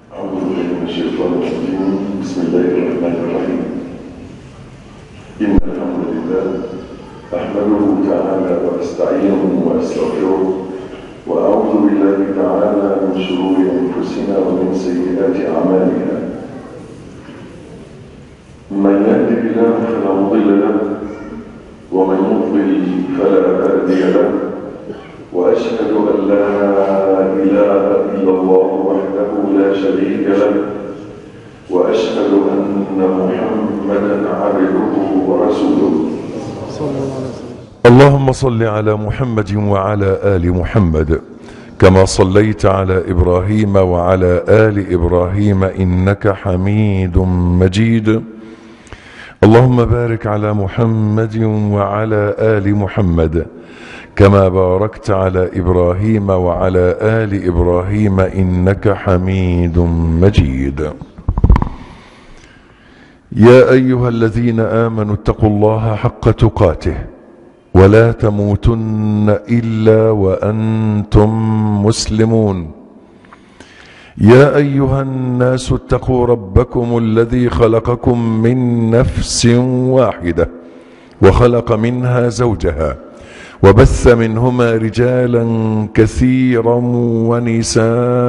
أعوذ بالله من الشيطان الرجيم. بسم الله الرحمن الرحيم. إن الحمد لله أحمده تعالى وأستعينه وأستغفره وأعوذ بالله تعالى من شرور أنفسنا ومن سيئات أعمالنا. من يهده الله فلا مضل له ومن يضلل فلا هادي له، وأشهد أن لا إله إلا الله وحده لا شريك له، وأشهد أن محمدا عبده ورسوله. اللهم صل على محمد وعلى آل محمد كما صليت على إبراهيم وعلى آل إبراهيم إنك حميد مجيد. اللهم بارك على محمد وعلى آل محمد كما باركت على إبراهيم وعلى آل إبراهيم إنك حميد مجيد. يا أيها الذين آمنوا اتقوا الله حق تقاته ولا تموتن إلا وأنتم مسلمون. يا أيها الناس اتقوا ربكم الذي خلقكم من نفس واحدة وخلق منها زوجها وبث منهما رجالا كثيرا ونساء،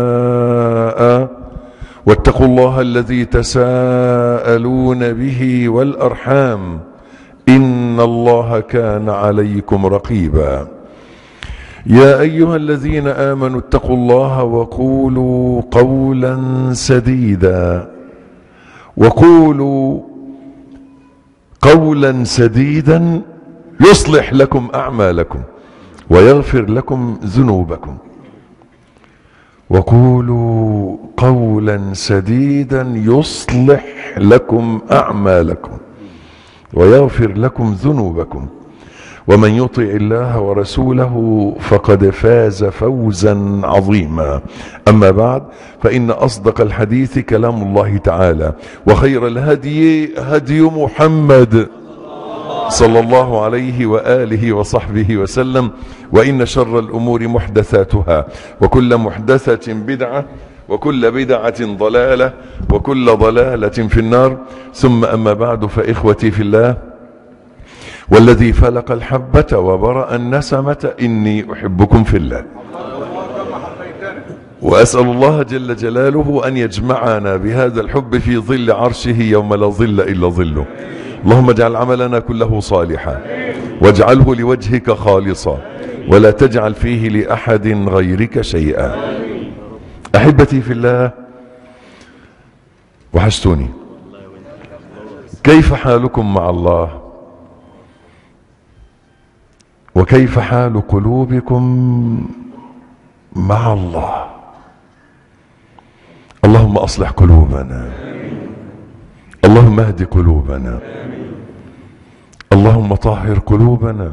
واتقوا الله الذي تساءلون به والأرحام إن الله كان عليكم رقيبا. يا أيها الذين آمنوا اتقوا الله وقولوا قولا سديدا يصلح لكم أعمالكم ويغفر لكم ذنوبكم. وقولوا قولا سديدا يصلح لكم أعمالكم ويغفر لكم ذنوبكم. ومن يطع الله ورسوله فقد فاز فوزا عظيما. أما بعد، فإن أصدق الحديث كلام الله تعالى، وخير الهدي هدي محمد صلى الله عليه وآله وصحبه وسلم. وإن شر الأمور محدثاتها، وكل محدثة بدعة، وكل بدعة ضلالة، وكل ضلالة في النار. ثم أما بعد، فإخوتي في الله، والذي فلق الحبة وبرأ النسمة إني أحبكم في الله، وأسأل الله جل جلاله أن يجمعنا بهذا الحب في ظل عرشه يوم لا ظل إلا ظله. اللهم اجعل عملنا كله صالحا واجعله لوجهك خالصا ولا تجعل فيه لأحد غيرك شيئا. أحبتي في الله، وحشتوني. كيف حالكم مع الله؟ وكيف حال قلوبكم مع الله؟ اللهم أصلح قلوبنا، اللهم اهد قلوبنا، اللهم طهر قلوبنا،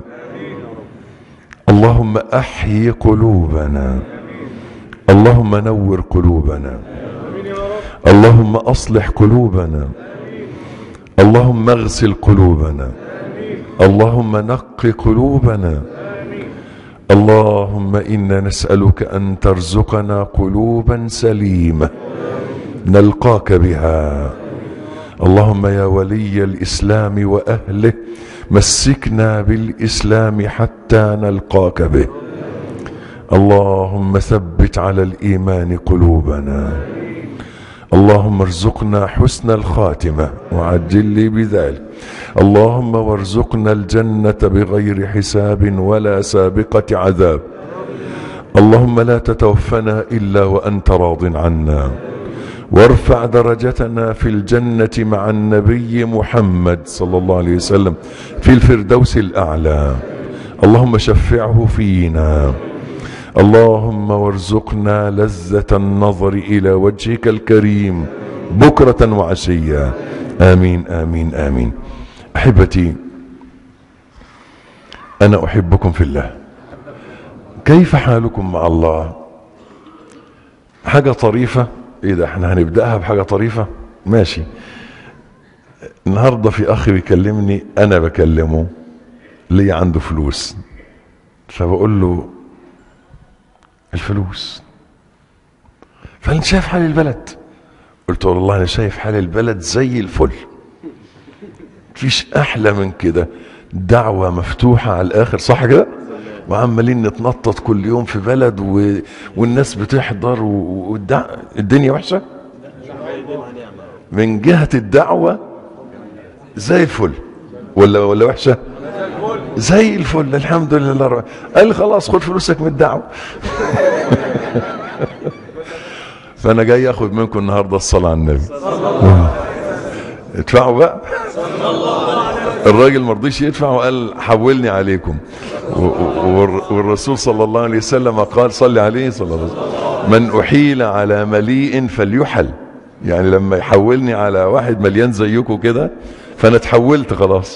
اللهم أحيي قلوبنا، اللهم نور قلوبنا، اللهم أصلح قلوبنا، اللهم اغسل قلوبنا، اللهم نق قلوبنا. اللهم إنا نسألك أن ترزقنا قلوبا سليمة نلقاك بها. اللهم يا ولي الإسلام وأهله، مسكنا بالإسلام حتى نلقاك به. اللهم ثبت على الإيمان قلوبنا. اللهم ارزقنا حسن الخاتمة وعجل لي بذلك. اللهم وارزقنا الجنة بغير حساب ولا سابقة عذاب. اللهم لا تتوفنا إلا وأنت راض عنا، وارفع درجتنا في الجنة مع النبي محمد صلى الله عليه وسلم في الفردوس الأعلى. اللهم شفعه فينا. اللهم وارزقنا لذة النظر إلى وجهك الكريم بكرة وعشيا. آمين آمين آمين. أحبتي، أنا أحبكم في الله. كيف حالكم مع الله؟ حاجة طريفة. إيه ده، احنا هنبدأها بحاجة طريفة؟ ماشي. النهاردة في أخي بيكلمني، أنا بكلمه، لي عنده فلوس، فبقول له الفلوس، فانت شايف حال البلد، قلت والله انا شايف حال البلد زي الفل، مفيش احلى من كده، دعوة مفتوحة على الاخر، صح كده؟ وعمالين نتنطط كل يوم في بلد والناس بتحضر الدنيا وحشة. من جهة الدعوة زي الفل ولا وحشة؟ زي الفل الحمد لله. قال لي خلاص خد فلوسك من الدعوة. فانا جاي اخد منكم النهارده الصلاة على النبي. ادفعوا بقى. الراجل ما رضيش يدفع وقال حولني عليكم. والرسول صلى الله عليه وسلم قال صلي عليه صلى الله عليه وسلم من احيل على مليء فليحل. يعني لما يحولني على واحد مليان زيكم كده فانا اتحولت خلاص.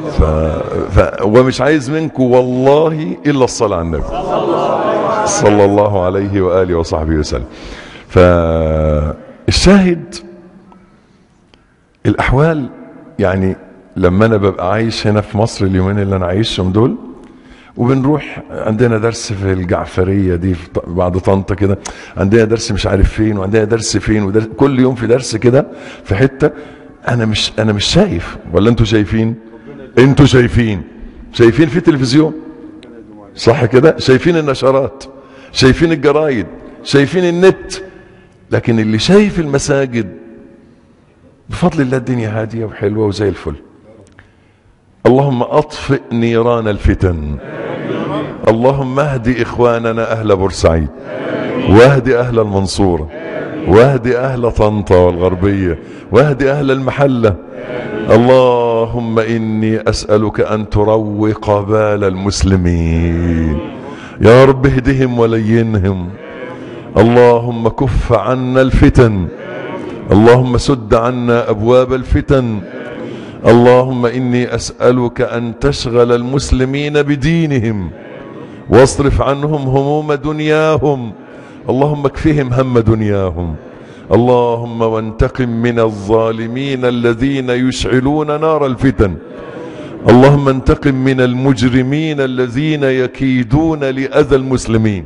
ومش عايز منكم والله الا الصلاة على النبي صلى الله عليه وآله وصحبه وسلم. فالشاهد الأحوال، يعني لما أنا ببقى عايش هنا في مصر اليومين اللي أنا عايشهم دول، وبنروح عندنا درس في الجعفرية دي بعد طنطا كده، عندنا درس مش عارف فين، وعندنا درس فين، ودرس كل يوم في درس كده في حتة. أنا مش شايف، ولا أنتوا شايفين؟ أنتوا شايفين في التلفزيون صح كده؟ شايفين النشرات، شايفين الجرايد، شايفين النت، لكن اللي شايف المساجد بفضل الله الدنيا هادية وحلوة وزي الفل. اللهم اطفئ نيران الفتن، اللهم اهدي اخواننا اهل بورسعيد، واهدي اهل المنصورة، واهدي اهل طنطا والغربية، واهدي اهل المحلة. اللهم اني اسألك ان تروق بال المسلمين يا رب، اهدهم ولينهم. اللهم كف عنا الفتن، اللهم سد عنا ابواب الفتن. اللهم اني اسألك ان تشغل المسلمين بدينهم واصرف عنهم هموم دنياهم. اللهم اكفهم هم دنياهم. اللهم وانتقم من الظالمين الذين يشعلون نار الفتن. اللهم انتقم من المجرمين الذين يكيدون لأذى المسلمين.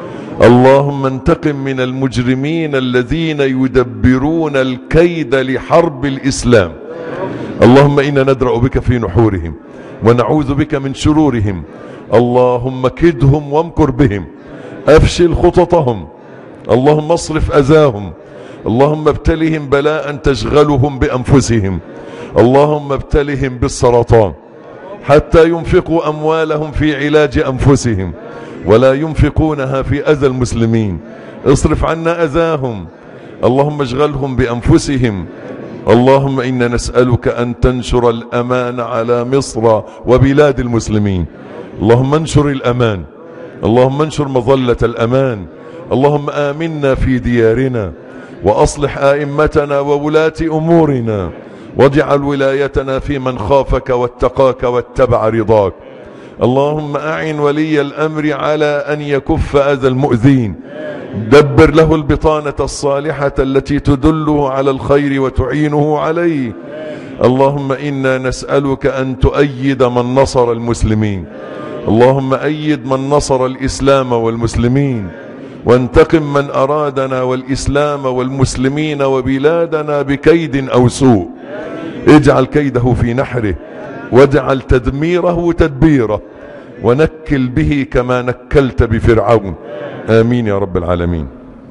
اللهم انتقم من المجرمين الذين يدبرون الكيد لحرب الإسلام. اللهم إنا ندرأ بك في نحورهم ونعوذ بك من شرورهم. اللهم كدهم وامكر بهم، أفشل خططهم. اللهم اصرف أذاهم. اللهم ابتلهم بلاء تشغلهم بأنفسهم. اللهم ابتلهم بالسرطان حتى ينفقوا أموالهم في علاج أنفسهم ولا ينفقونها في أذى المسلمين. اصرف عنا أذاهم. اللهم اشغلهم بأنفسهم. اللهم إنا نسألك أن تنشر الأمان على مصر وبلاد المسلمين. اللهم انشر الأمان، اللهم انشر مظلة الأمان. اللهم آمنا في ديارنا وأصلح آئمتنا وولاة أمورنا، واجعل ولايتنا في من خافك واتقاك واتبع رضاك. اللهم أعن ولي الأمر على أن يكف أذى المؤذين. دبر له البطانة الصالحة التي تدله على الخير وتعينه عليه. اللهم إنا نسألك أن تؤيد من نصر المسلمين. اللهم أيد من نصر الإسلام والمسلمين، وانتقم من أرادنا والإسلام والمسلمين وبلادنا بكيد أو سوء. اجعل كيده في نحره، واجعل تدميره تدبيره، ونكل به كما نكلت بفرعون. آمين يا رب العالمين.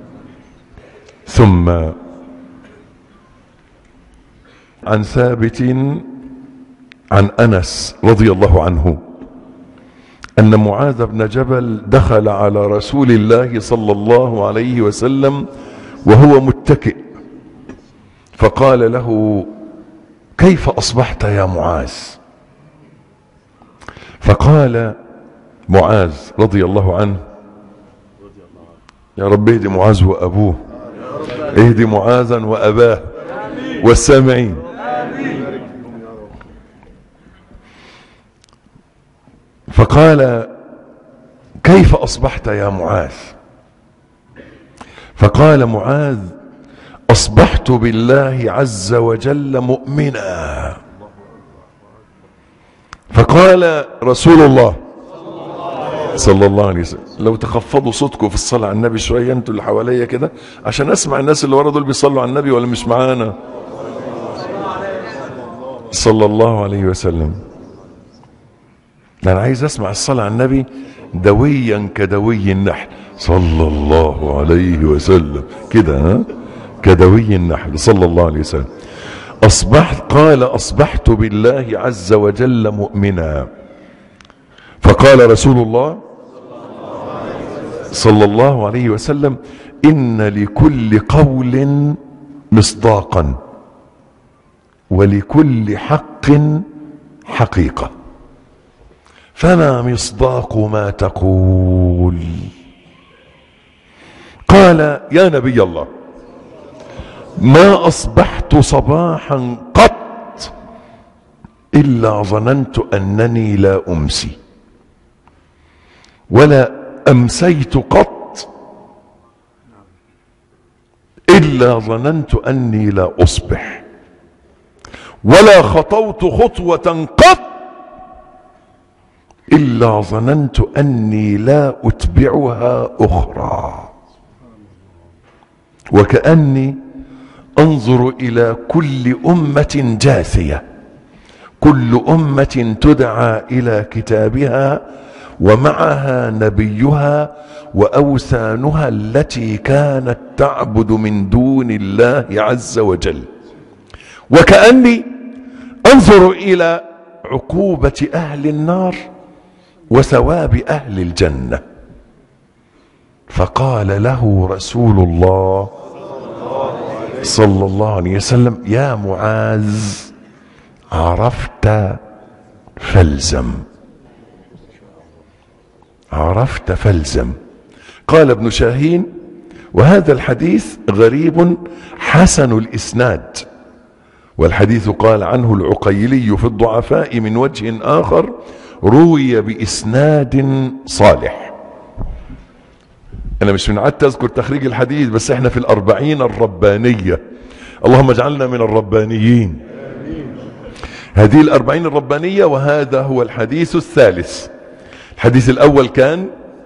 ثم عن ثابت عن أنس رضي الله عنه أن معاذ بن جبل دخل على رسول الله صلى الله عليه وسلم وهو متكئ، فقال له: كيف أصبحت يا معاذ؟ فقال معاذ رضي الله عنه: يا رب اهدي معاذ وأبوه، اهدي معاذا وأباه والسامعين. فقال: كيف أصبحت يا معاذ؟ فقال معاذ: أصبحت بالله عز وجل مؤمنا. فقال رسول الله صلى الله عليه وسلم. لو تخفضوا صوتكم في الصلاة على النبي شوية انتوا اللي حواليا كده، عشان اسمع الناس اللي ورا دول بيصلوا على النبي ولا مش معانا. صلى الله عليه وسلم. انا عايز اسمع الصلاة على النبي دويا كدوي النحل، صلى الله عليه وسلم كده، ها، كدوي النحل صلى الله عليه وسلم. قال أصبحت بالله عز وجل مؤمنا. فقال رسول الله صلى الله عليه وسلم: إن لكل قول مصداقا ولكل حق حقيقة، فما مصداق ما تقول؟ قال: يا نبي الله، ما أصبحت صباحا قط إلا ظننت أنني لا أمسي، ولا أمسيت قط إلا ظننت أني لا أصبح، ولا خطوت خطوة قط إلا ظننت أني لا أتبعها أخرى، وكأني أنظر إلى كل أمة جاثية، كل أمة تدعى إلى كتابها ومعها نبيها وأوثانها التي كانت تعبد من دون الله عز وجل، وكأني أنظر إلى عقوبة أهل النار وثواب أهل الجنة. فقال له رسول الله صلى الله عليه وسلم: يا معاذ، عرفت فالزم، عرفت فالزم. قال ابن شاهين: وهذا الحديث غريب حسن الإسناد، والحديث قال عنه العقيلي في الضعفاء من وجه آخر روي بإسناد صالح. أنا مش من عادة أذكر تخريج الحديث، بس احنا في الأربعين الربانية، اللهم اجعلنا من الربانيين. هذه الأربعين الربانية، وهذا هو الحديث الثالث. الحديث الأول كان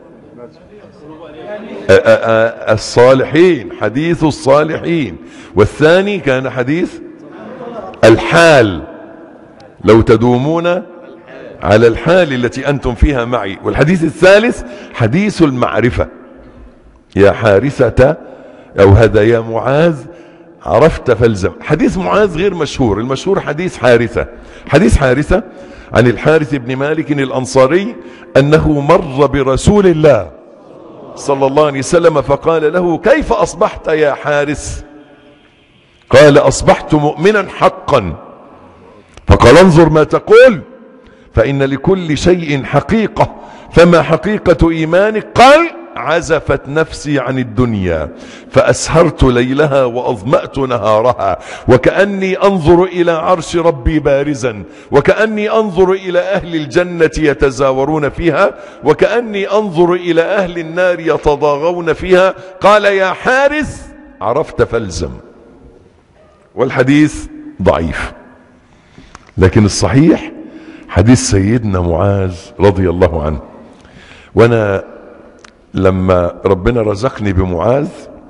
الصالحين، حديث الصالحين، والثاني كان حديث الحال، لو تدومون على الحال التي أنتم فيها معي، والحديث الثالث حديث المعرفة. يا حارثة، أو هذا يا معاذ، عرفت فالزم. حديث معاذ غير مشهور، المشهور حديث حارثة. حديث حارثة عن الحارث بن مالك الأنصاري أنه مر برسول الله صلى الله عليه وسلم فقال له: كيف أصبحت يا حارث؟ قال: أصبحت مؤمنا حقا. فقال: انظر ما تقول، فإن لكل شيء حقيقة، فما حقيقة إيمانك؟ قال: عزفت نفسي عن الدنيا فأسهرت ليلها وأظمأت نهارها، وكأني أنظر إلى عرش ربي بارزا، وكأني أنظر إلى أهل الجنة يتزاورون فيها، وكأني أنظر إلى أهل النار يتضاغون فيها. قال: يا حارث، عرفت فالزم. والحديث ضعيف، لكن الصحيح حديث سيدنا معاذ رضي الله عنه. وانا لما ربنا رزقني بمعاذ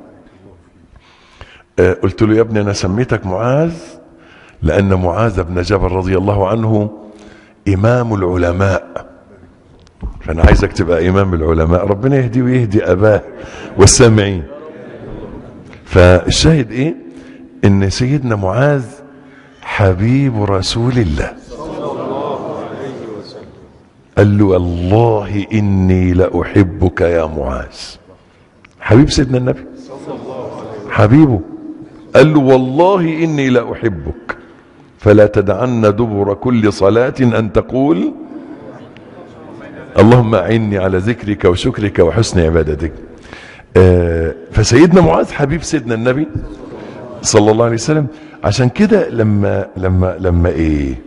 قلت له: يا ابني، انا سميتك معاذ لان معاذ بن جبل رضي الله عنه امام العلماء، فانا عايزك تبقى امام العلماء، ربنا يهدي ويهدي اباه والسامعين. فالشاهد ايه؟ ان سيدنا معاذ حبيب رسول الله، قال له: والله إني لأحبك يا معاذ. حبيب سيدنا النبي، حبيبه، قال له: والله إني لأحبك، فلا تدعن دبر كل صلاة أن تقول اللهم أعني على ذكرك وشكرك وحسن عبادتك. فسيدنا معاذ حبيب سيدنا النبي صلى الله عليه وسلم. عشان كده لما ايه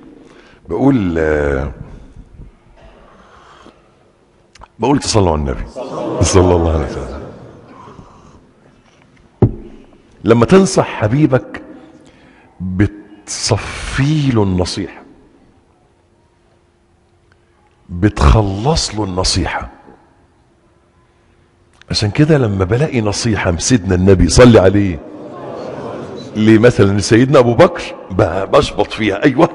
بقول تصلوا على النبي صلى الله عليه وسلم. لما تنصح حبيبك بتصفي له النصيحة، بتخلص له النصيحة، عشان كده لما بلاقي نصيحة من سيدنا النبي صلي عليه لمثلا سيدنا ابو بكر بشبط فيها. ايوه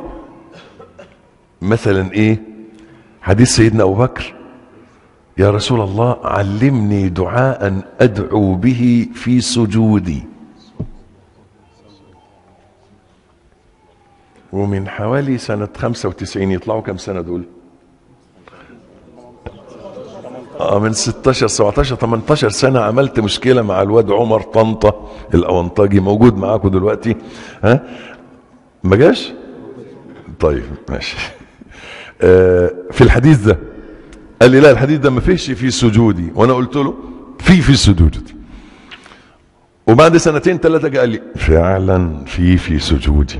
مثلا ايه؟ حديث سيدنا ابو بكر: يا رسول الله علمني دعاء ادعو به في سجودي. ومن حوالي سنة 95 يطلعوا كم سنة دول؟ من 16 17 18 سنة عملت مشكلة مع الواد عمر طنطا الأونطاجي، موجود معاكم دلوقتي. ها ما جاش؟ طيب ماشي. في الحديث ده قال لي لا الحديث ده ما فيش في سجودي، وانا قلت له في سجودي. وبعد سنتين ثلاثة قال لي فعلا في سجودي.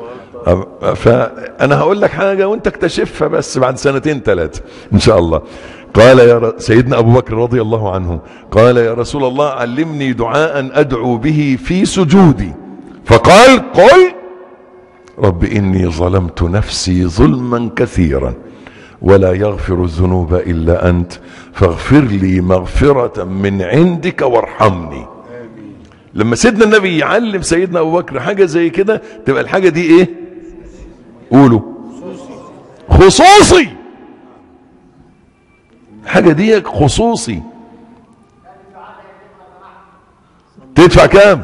فانا هقول لك حاجة وانت اكتشفها بس بعد سنتين ثلاثة ان شاء الله. قال سيدنا ابو بكر رضي الله عنه قال: يا رسول الله علمني دعاء ادعو به في سجودي. فقال: قل رب اني ظلمت نفسي ظلما كثيرا ولا يغفر الذنوب الا انت فاغفر لي مغفرة من عندك وارحمني. لما سيدنا النبي يعلم سيدنا ابو بكر حاجة زي كده تبقى الحاجة دي ايه؟ قولوا خصوصي. حاجة دي خصوصي. تدفع كام؟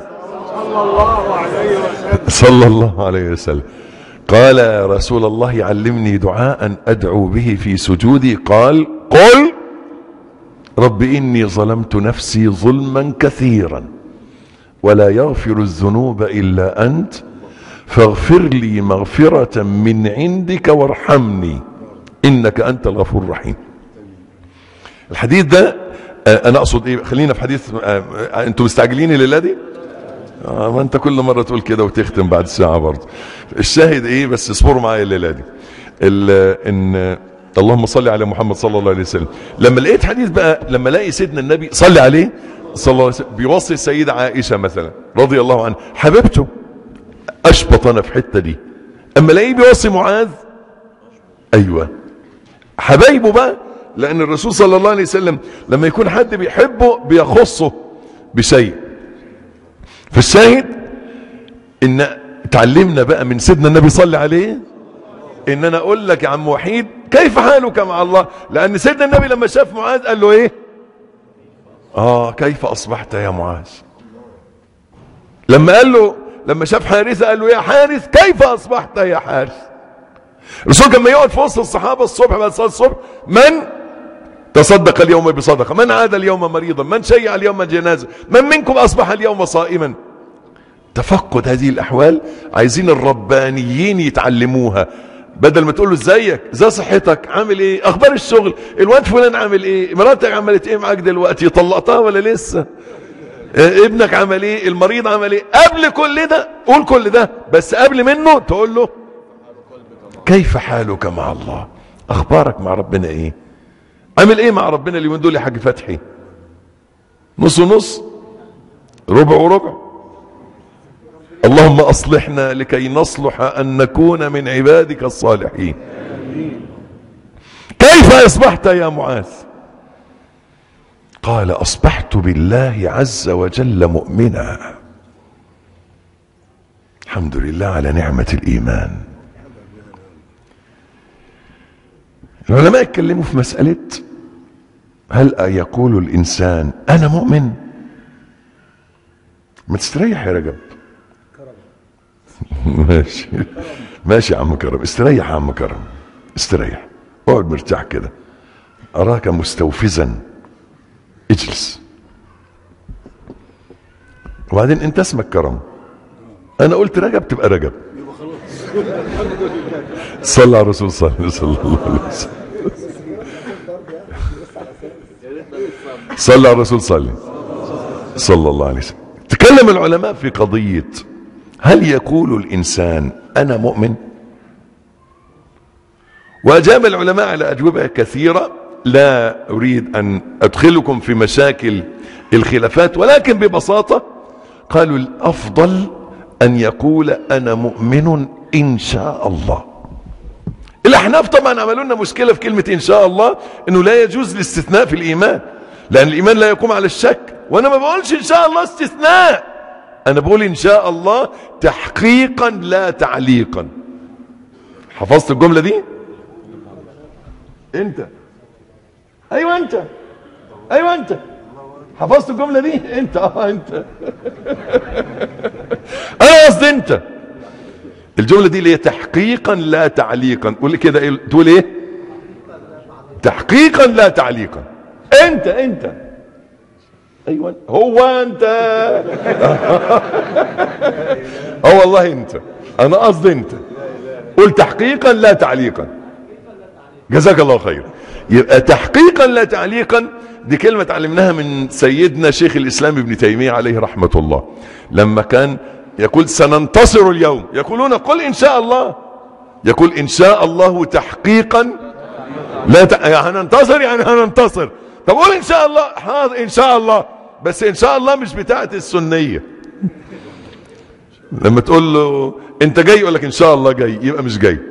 صلى الله عليه وسلم. قال: يا رسول الله علمني دعاء أدعو به في سجودي. قال: قل رب إني ظلمت نفسي ظلما كثيرا ولا يغفر الذنوب إلا أنت فاغفر لي مغفرة من عندك وارحمني إنك أنت الغفور الرحيم. الحديث ده انا اقصد ايه؟ خلينا في حديث. انتوا مستعجلين الليله دي؟ ما انت كل مره تقول كده وتختم بعد ساعه برضه. الشاهد ايه؟ بس اصبروا معايا الليله دي. ان اللهم صل على محمد صلى الله عليه وسلم. لما لقيت حديث بقى، لما الاقي سيدنا النبي صلي عليه صلى الله عليه وسلم بيوصي السيده عائشه مثلا رضي الله عنها حبيبته، اشبط انا في الحته دي. اما الاقيه بيوصي معاذ، ايوه حبايبه بقى، لأن الرسول صلى الله عليه وسلم لما يكون حد بيحبه بيخصه بشيء. فالشاهد إن تعلمنا بقى من سيدنا النبي صلى عليه إن أنا أقول لك يا عم وحيد كيف حالك مع الله؟ لأن سيدنا النبي لما شاف معاذ قال له إيه؟ كيف أصبحت يا معاذ؟ لما شاف حارثة قال له يا حارث كيف أصبحت يا حارث؟ الرسول كان يقعد في وسط الصحابة الصبح بعد صلاة الصبح: من تصدق اليوم بصدقة، من عاد اليوم مريضا، من شيع اليوم جنازة، من منكم أصبح اليوم صائما. تفقد هذه الأحوال عايزين الربانيين يتعلموها. بدل ما تقول له ازيك، ازاي صحتك، عامل ايه، اخبار الشغل، الواد فلان عامل ايه، مراتك عملت ايه معاك دلوقتي، طلقتها ولا لسه، ابنك عمل ايه، المريض عمل ايه. قبل كل ده قول كل ده، بس قبل منه تقول له كيف حالك مع الله؟ اخبارك مع ربنا ايه؟ عامل ايه مع ربنا اليومين دول يا حاج فتحي؟ نص ونص، ربع وربع. اللهم اصلحنا لكي نصلح ان نكون من عبادك الصالحين. كيف اصبحت يا معاذ؟ قال: اصبحت بالله عز وجل مؤمنا. الحمد لله على نعمة الايمان. العلماء اتكلموا في مسألة هل يقول الإنسان أنا مؤمن؟ ما تستريح يا رجب. ماشي يا عم كرم، استريح يا عم كرم، استريح، اقعد مرتاح كده، أراك مستوفزا، اجلس. وبعدين أنت اسمك كرم، أنا قلت رجب تبقى رجب. صلى على الرسول صلى الله عليه وسلم. صلى على الرسول صلى الله عليه وسلم. تكلم العلماء في قضية هل يقول الإنسان أنا مؤمن؟ وأجاب العلماء على أجوبة كثيرة، لا أريد أن أدخلكم في مشاكل الخلافات، ولكن ببساطة قالوا الأفضل أن يقول أنا مؤمن إن شاء الله. الأحناف طبعا عملوا لنا مشكلة في كلمة إن شاء الله، إنه لا يجوز الاستثناء في الإيمان. لان الايمان لا يقوم على الشك. وانا ما بقولش ان شاء الله استثناء، انا بقول ان شاء الله تحقيقا لا تعليقا. حفظت الجملة دي؟ انت ايوه انت ايوه انت حفظت الجملة دي؟ انت انت انا قصدي انت. الجملة دي اللي هي تحقيقا لا تعليقا. قول كده ايه؟ تقول ايه؟ تحقيقا لا تعليقا. انت ايوه هو انت والله انت، انا قصدي انت. قل تحقيقا لا تعليقا. جزاك الله خير. يبقى تحقيقا لا تعليقا دي كلمة اتعلمناها من سيدنا شيخ الاسلام ابن تيمية عليه رحمة الله، لما كان يقول سننتصر اليوم، يقولون قل ان شاء الله، يقول ان شاء الله تحقيقا لا هننتصر، يعني هننتصر. طب قول ان شاء الله. حاضر ان شاء الله، بس ان شاء الله مش بتاعت السنية. لما تقول له انت جاي يقول لك ان شاء الله جاي، يبقى مش جاي.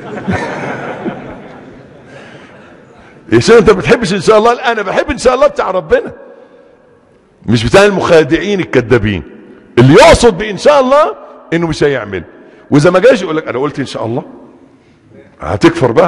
يا شيخ انت بتحبش ان شاء الله؟ لا انا بحب ان شاء الله بتاع ربنا، مش بتاع المخادعين الكذابين اللي يقصد بان شاء الله انه مش هيعمل، واذا ما جاش يقول لك انا قلت ان شاء الله. هتكفر بقى.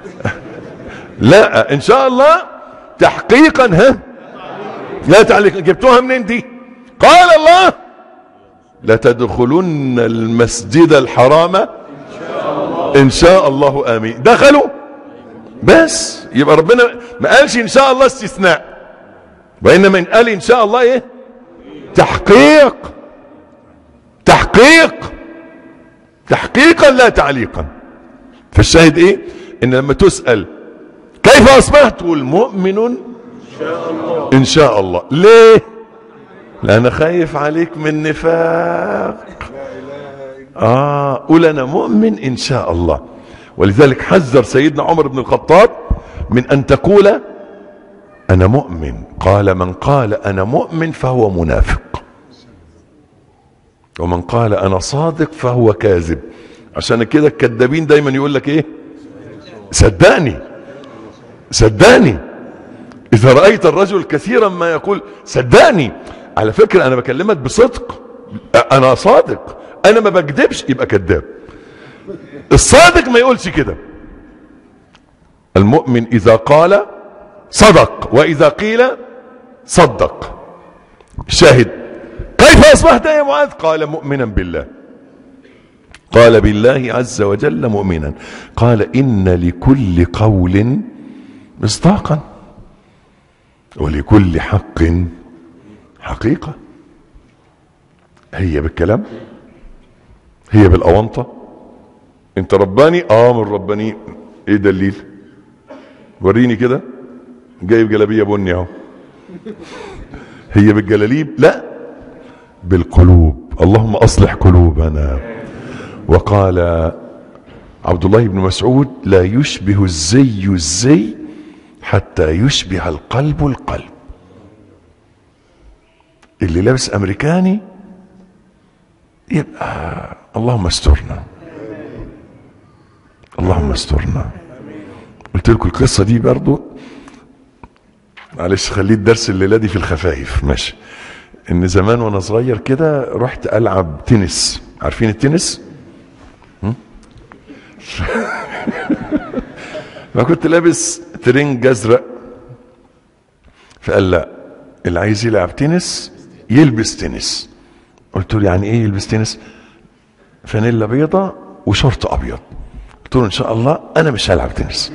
لا ان شاء الله تحقيقا لا تعليق. جبتوها منين دي؟ قال الله لا تدخلن المسجد الحرام ان شاء الله امين. دخلوا بس. يبقى ربنا ما قالش ان شاء الله استثناء، وانما قال ان شاء الله ايه؟ تحقيق. تحقيقا لا تعليقا. فالشاهد ايه؟ ان لما تسأل كيف اصبحت تقول مؤمن ان شاء الله. ليه؟ لأنا خايف عليك من نفاق. قول أنا مؤمن إن شاء الله. ولذلك حذر سيدنا عمر بن الخطاب من أن تقول أنا مؤمن. قال من قال أنا مؤمن فهو منافق، ومن قال أنا صادق فهو كاذب. عشان كده الكذابين دايما يقول لك إيه؟ صدقني. إذا رأيت الرجل كثيرا ما يقول صدقني، على فكرة أنا بكلمك بصدق، أنا صادق، أنا ما بكذبش، يبقى كذاب. الصادق ما يقولش كده. المؤمن إذا قال صدق، وإذا قيل صدق. شاهد كيف أصبحت يا معاذ؟ قال مؤمنا بالله. قال بالله عز وجل مؤمنا. قال إن لكل قول مصداقا ولكل حق حقيقة. هي بالكلام، هي بالأونطة. انت رباني؟ من رباني. ايه دليل؟ وريني كده. جايب جلابية بني اهو. هي بالجلاليب؟ لا، بالقلوب. اللهم اصلح قلوبنا. وقال عبد الله بن مسعود لا يشبه الزي حتى يشبه القلب القلب. اللي لابس امريكاني يبقى اللهم استرنا، اللهم استرنا. قلت لكم القصة دي برضو، معلش خليت درس الليلة دي في الخفايف. ماشي. ان زمان وانا صغير كده رحت العب تنس. عارفين التنس؟ ما كنت لابس ترنج ازرق، فقال لا اللي عايز يلعب تنس يلبس تنس. قلت له يعني ايه يلبس تنس؟ فانيلا بيضة وشورت ابيض. قلت له ان شاء الله انا مش هلعب تنس.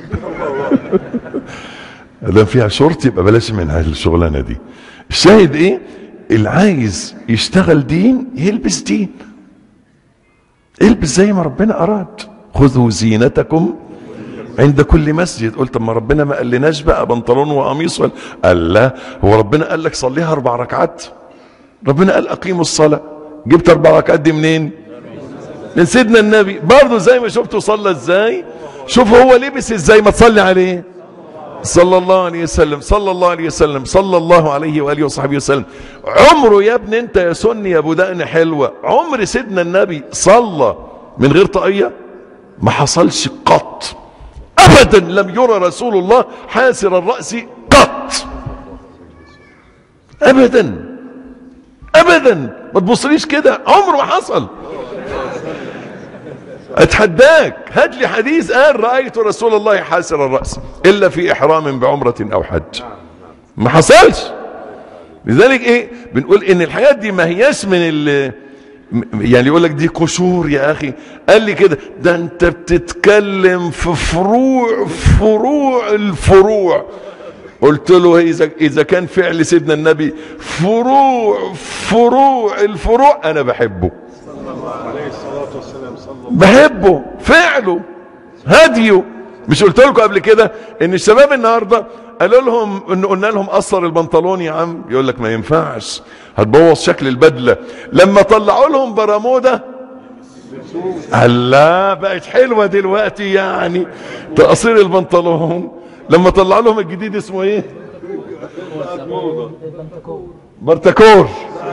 لان فيها شورت يبقى بلاش منها الشغلانه دي. الشاهد ايه؟ اللي عايز يشتغل دين يلبس دين، البس زي ما ربنا اراد. خذوا زينتكم عند كل مسجد. قلت ما ربنا ما قالناش بقى بنطلون وقميص قال لا. هو ربنا قال لك صليها 4 ركعات؟ ربنا قال اقيموا الصلاة. جبت 4 ركعات دي منين؟ من سيدنا النبي. برضه زي ما شفتوا صلى ازاي، شوف هو لبس ازاي، ما تصلي عليه صلى الله عليه وسلم، صلى الله عليه وسلم، صلى الله عليه وآله وصحبه وسلم. عمره يا ابني انت يا سني يا ابو دقن حلوة، عمر سيدنا النبي صلى من غير طاقية؟ ما حصلش قط ابدا. لم يرى رسول الله حاسر الرأس قط. ابدا ابدا، ما تبصليش كده، عمره ما حصل. اتحداك هات لي حديث قال رأيت رسول الله حاسر الرأس الا في احرام بعمرة او حج. ما حصلش. لذلك ايه بنقول ان الحاجات دي ما هياش من يعني يقول لك دي قشور يا اخي. قال لي كده ده انت بتتكلم في فروع الفروع. قلت له اذا كان فعل سيدنا النبي فروع الفروع انا بحبه، بحبه فعله هديه. مش قلت لكم قبل كده ان الشباب النهارده قالوا لهم ان قلنا لهم قصر البنطلون يا عم، يقول لك ما ينفعش هتبوظ شكل البدله. لما طلعوا لهم برموده الله بقت حلوه دلوقتي يعني تقصير البنطلون. لما طلعوا لهم الجديد اسمه ايه؟ برتكور.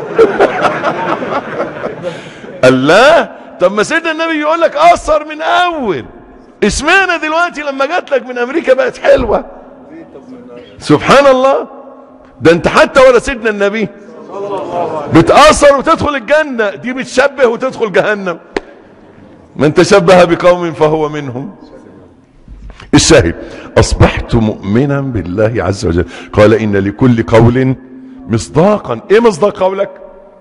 الله، طب ما سيدنا النبي يقول لك قصر من اول، اسمعنا دلوقتي لما جات لك من امريكا بقت حلوه. سبحان الله. ده انت حتى ولا سيدنا النبي بتقصر وتدخل الجنه، دي بتشبه وتدخل جهنم. من تشبه بقوم فهو منهم. الشاهد اصبحت مؤمنا بالله عز وجل. قال ان لكل قول مصداقا. ايه مصداق قولك؟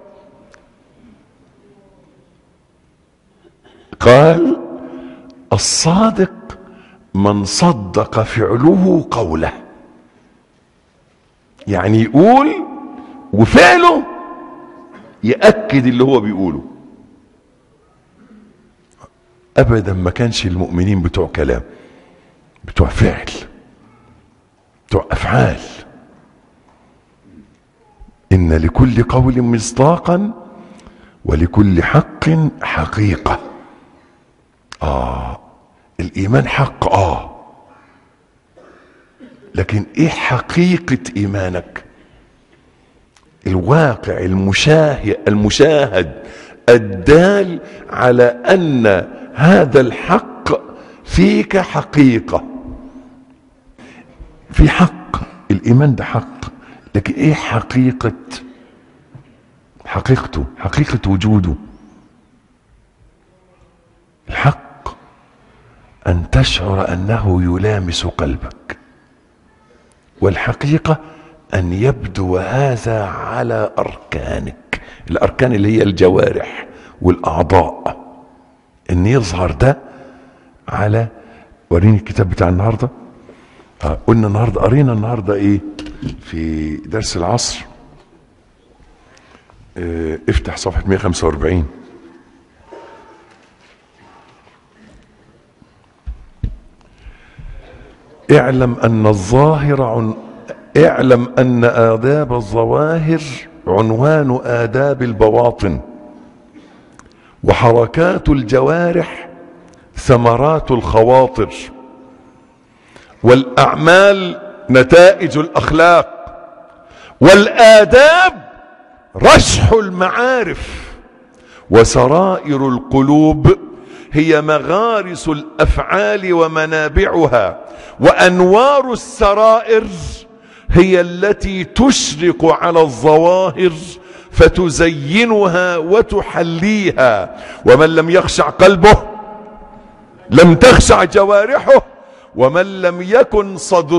قال الصادق من صدق فعله قوله، يعني يقول وفعله يأكد اللي هو بيقوله. ابدا ما كانش المؤمنين بتوع كلام، بتوع فعل، بتوع افعال. ان لكل قول مصداقا ولكل حق حقيقة. الايمان حق لكن ايه حقيقة ايمانك؟ الواقع المشاهد الدال على ان هذا الحق فيك حقيقة. في حق، الايمان ده حق، لكن ايه حقيقته؟ حقيقة وجوده. الحق ان تشعر انه يلامس قلبك، والحقيقة ان يبدو هذا على اركانك، الاركان اللي هي الجوارح والاعضاء، ان يظهر ده على. وريني الكتاب بتاع النهارده. قلنا النهارده، قرينا النهارده ايه في درس العصر؟ افتح صفحة 145. اعلم ان آداب الظواهر عنوان آداب البواطن، وحركات الجوارح ثمرات الخواطر، والأعمال نتائج الأخلاق، والآداب رشح المعارف، وسرائر القلوب هي مغارس الأفعال ومنابعها، وأنوار السرائر هي التي تشرق على الظواهر فتزينها وتحليها. ومن لم يخشع قلبه لم تخشع جوارحه، ومن لم يكن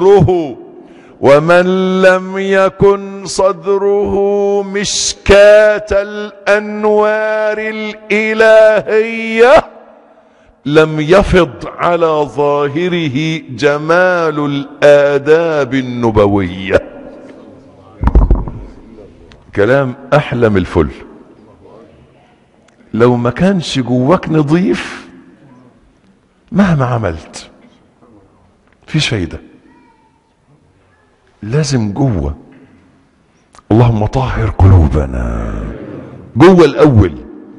صدره مشكاة الأنوار الإلهية لم يفض على ظاهره جمال الآداب النبوية. كلام أحلم الفل. لو ما كانش جواك نظيف مهما عملت فيش فايدة. لازم جوه. اللهم طهر قلوبنا جوه الأول.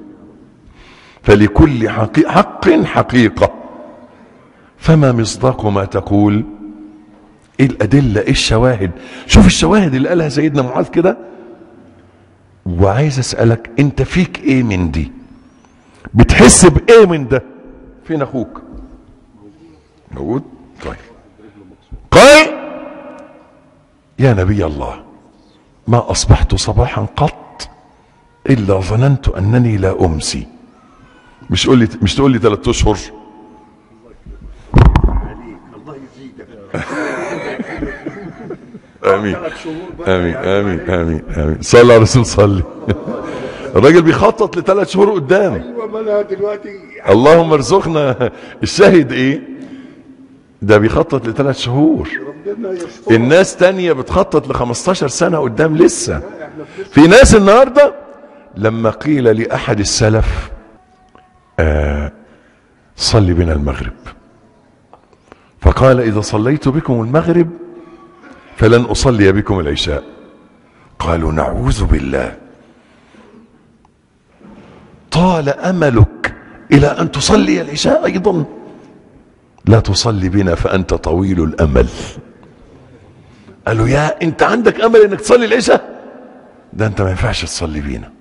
فلكل حق حقيقة، فما مصداق ما تقول؟ ايه الأدلة؟ ايه الشواهد؟ شوف الشواهد اللي قالها سيدنا معاذ كده. وعايز أسألك انت فيك ايه من دي؟ بتحس بايه من ده؟ فين اخوك؟ موجود؟ طيب. قال يا نبي الله ما أصبحت صباحا قط إلا ظننت أنني لا أمسي. مش تقول لي 3 أشهر. الله يزيدك. آمين آمين آمين آمين آمين. صلى على الرسول صلي. الراجل بيخطط ل3 شهور قدام. ايوه ما انا دلوقتي اللهم ارزقنا. الشاهد ايه؟ ده بيخطط ل3 شهور. ربنا يستر. الناس تانية بتخطط ل15 سنة قدام لسه. في ناس النهاردة لما قيل لأحد السلف صلي بنا المغرب، فقال إذا صليت بكم المغرب فلن أصلي بكم العشاء. قالوا نعوذ بالله، طال أملك إلى أن تصلي العشاء أيضا؟ لا تصلي بنا فأنت طويل الأمل. قالوا يا أنت عندك أمل أنك تصلي العشاء؟ ده أنت ما ينفعش تصلي بينا.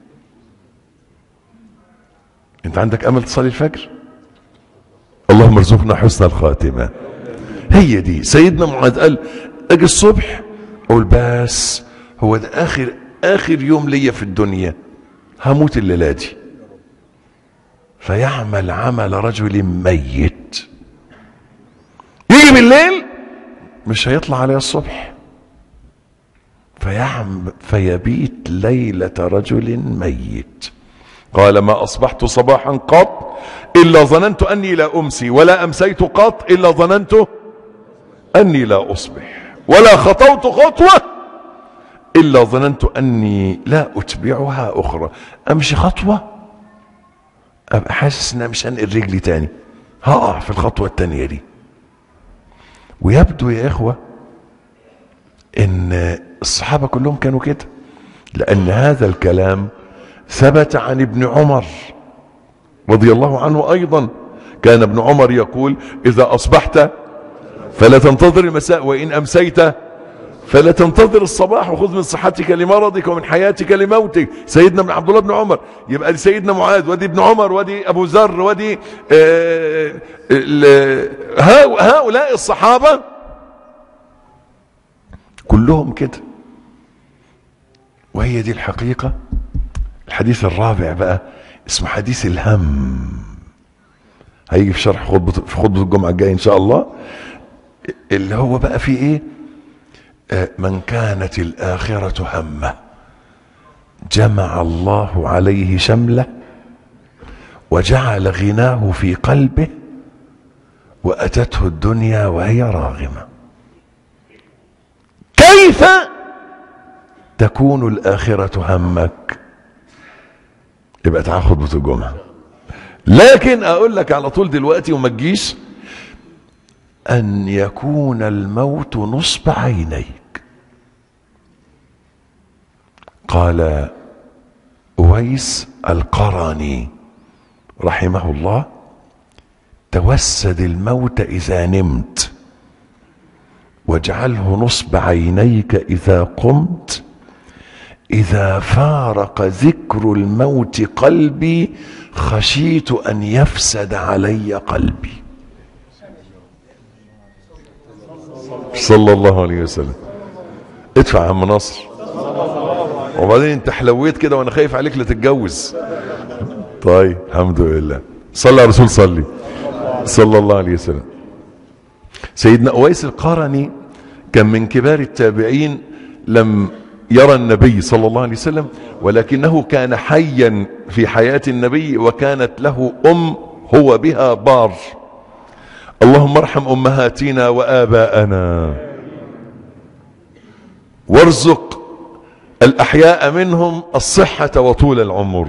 أنت عندك أمل تصلي الفجر؟ اللهم ارزقنا حسن الخاتمة. هي دي. سيدنا معاذ قال أجي الصبح أقول بس هو ده آخر يوم ليا في الدنيا، هموت الليلة دي. فيعمل عمل رجل ميت، يجي بالليل مش هيطلع عليه الصبح، فيبيت ليلة رجل ميت. قال ما أصبحت صباحا قط إلا ظننت أني لا أمسي، ولا أمسيت قط إلا ظننت أني لا أصبح، ولا خطوت خطوة إلا ظننت أني لا أتبعها أخرى. أمشي خطوة أبقى حاسس أن مش هنقل رجلي تاني، هقع في الخطوة التانية دي. ويبدو يا إخوة إن الصحابة كلهم كانوا كده، لأن هذا الكلام ثبت عن ابن عمر رضي الله عنه أيضا. كان ابن عمر يقول إذا أصبحت فلا تنتظر المساء، وإن أمسيت فلا تنتظر الصباح، وخذ من صحتك لمرضك ومن حياتك لموتك. سيدنا ابن عبد الله بن عمر. يبقى سيدنا معاذ ودي ابن عمر ودي أبو ذر ودي هؤلاء الصحابة كلهم كده. وهي دي الحقيقة. الحديث الرابع بقى اسمه حديث الهم، هيجي في شرح خطبة الجمعة الجاية إن شاء الله، اللي هو بقى فيه إيه؟ من كانت الآخرة همه جمع الله عليه شمله وجعل غناه في قلبه وأتته الدنيا وهي راغمة. كيف تكون الآخرة همك؟ يبقى تعال خطبة الجمعة. لكن أقول لك على طول دلوقتي وما تجيش، أن يكون الموت نصب عينيك. قال أويس القرني رحمه الله توسد الموت إذا نمت، واجعله نصب عينيك إذا قمت، إذا فارق ذكر الموت قلبي خشيت أن يفسد علي قلبي. صلى الله عليه وسلم. ادفع عم نصر. وبعدين انت حلويت كده وانا خايف عليك لا تتجوز. طيب الحمد لله. صلى على الرسول صلي صلى الله عليه وسلم. سيدنا أويس القرني كان من كبار التابعين، لم يرى النبي صلى الله عليه وسلم، ولكنه كان حيا في حياة النبي، وكانت له هو بها بار. اللهم ارحم أمهاتنا وآباءنا وارزق الأحياء منهم الصحة وطول العمر.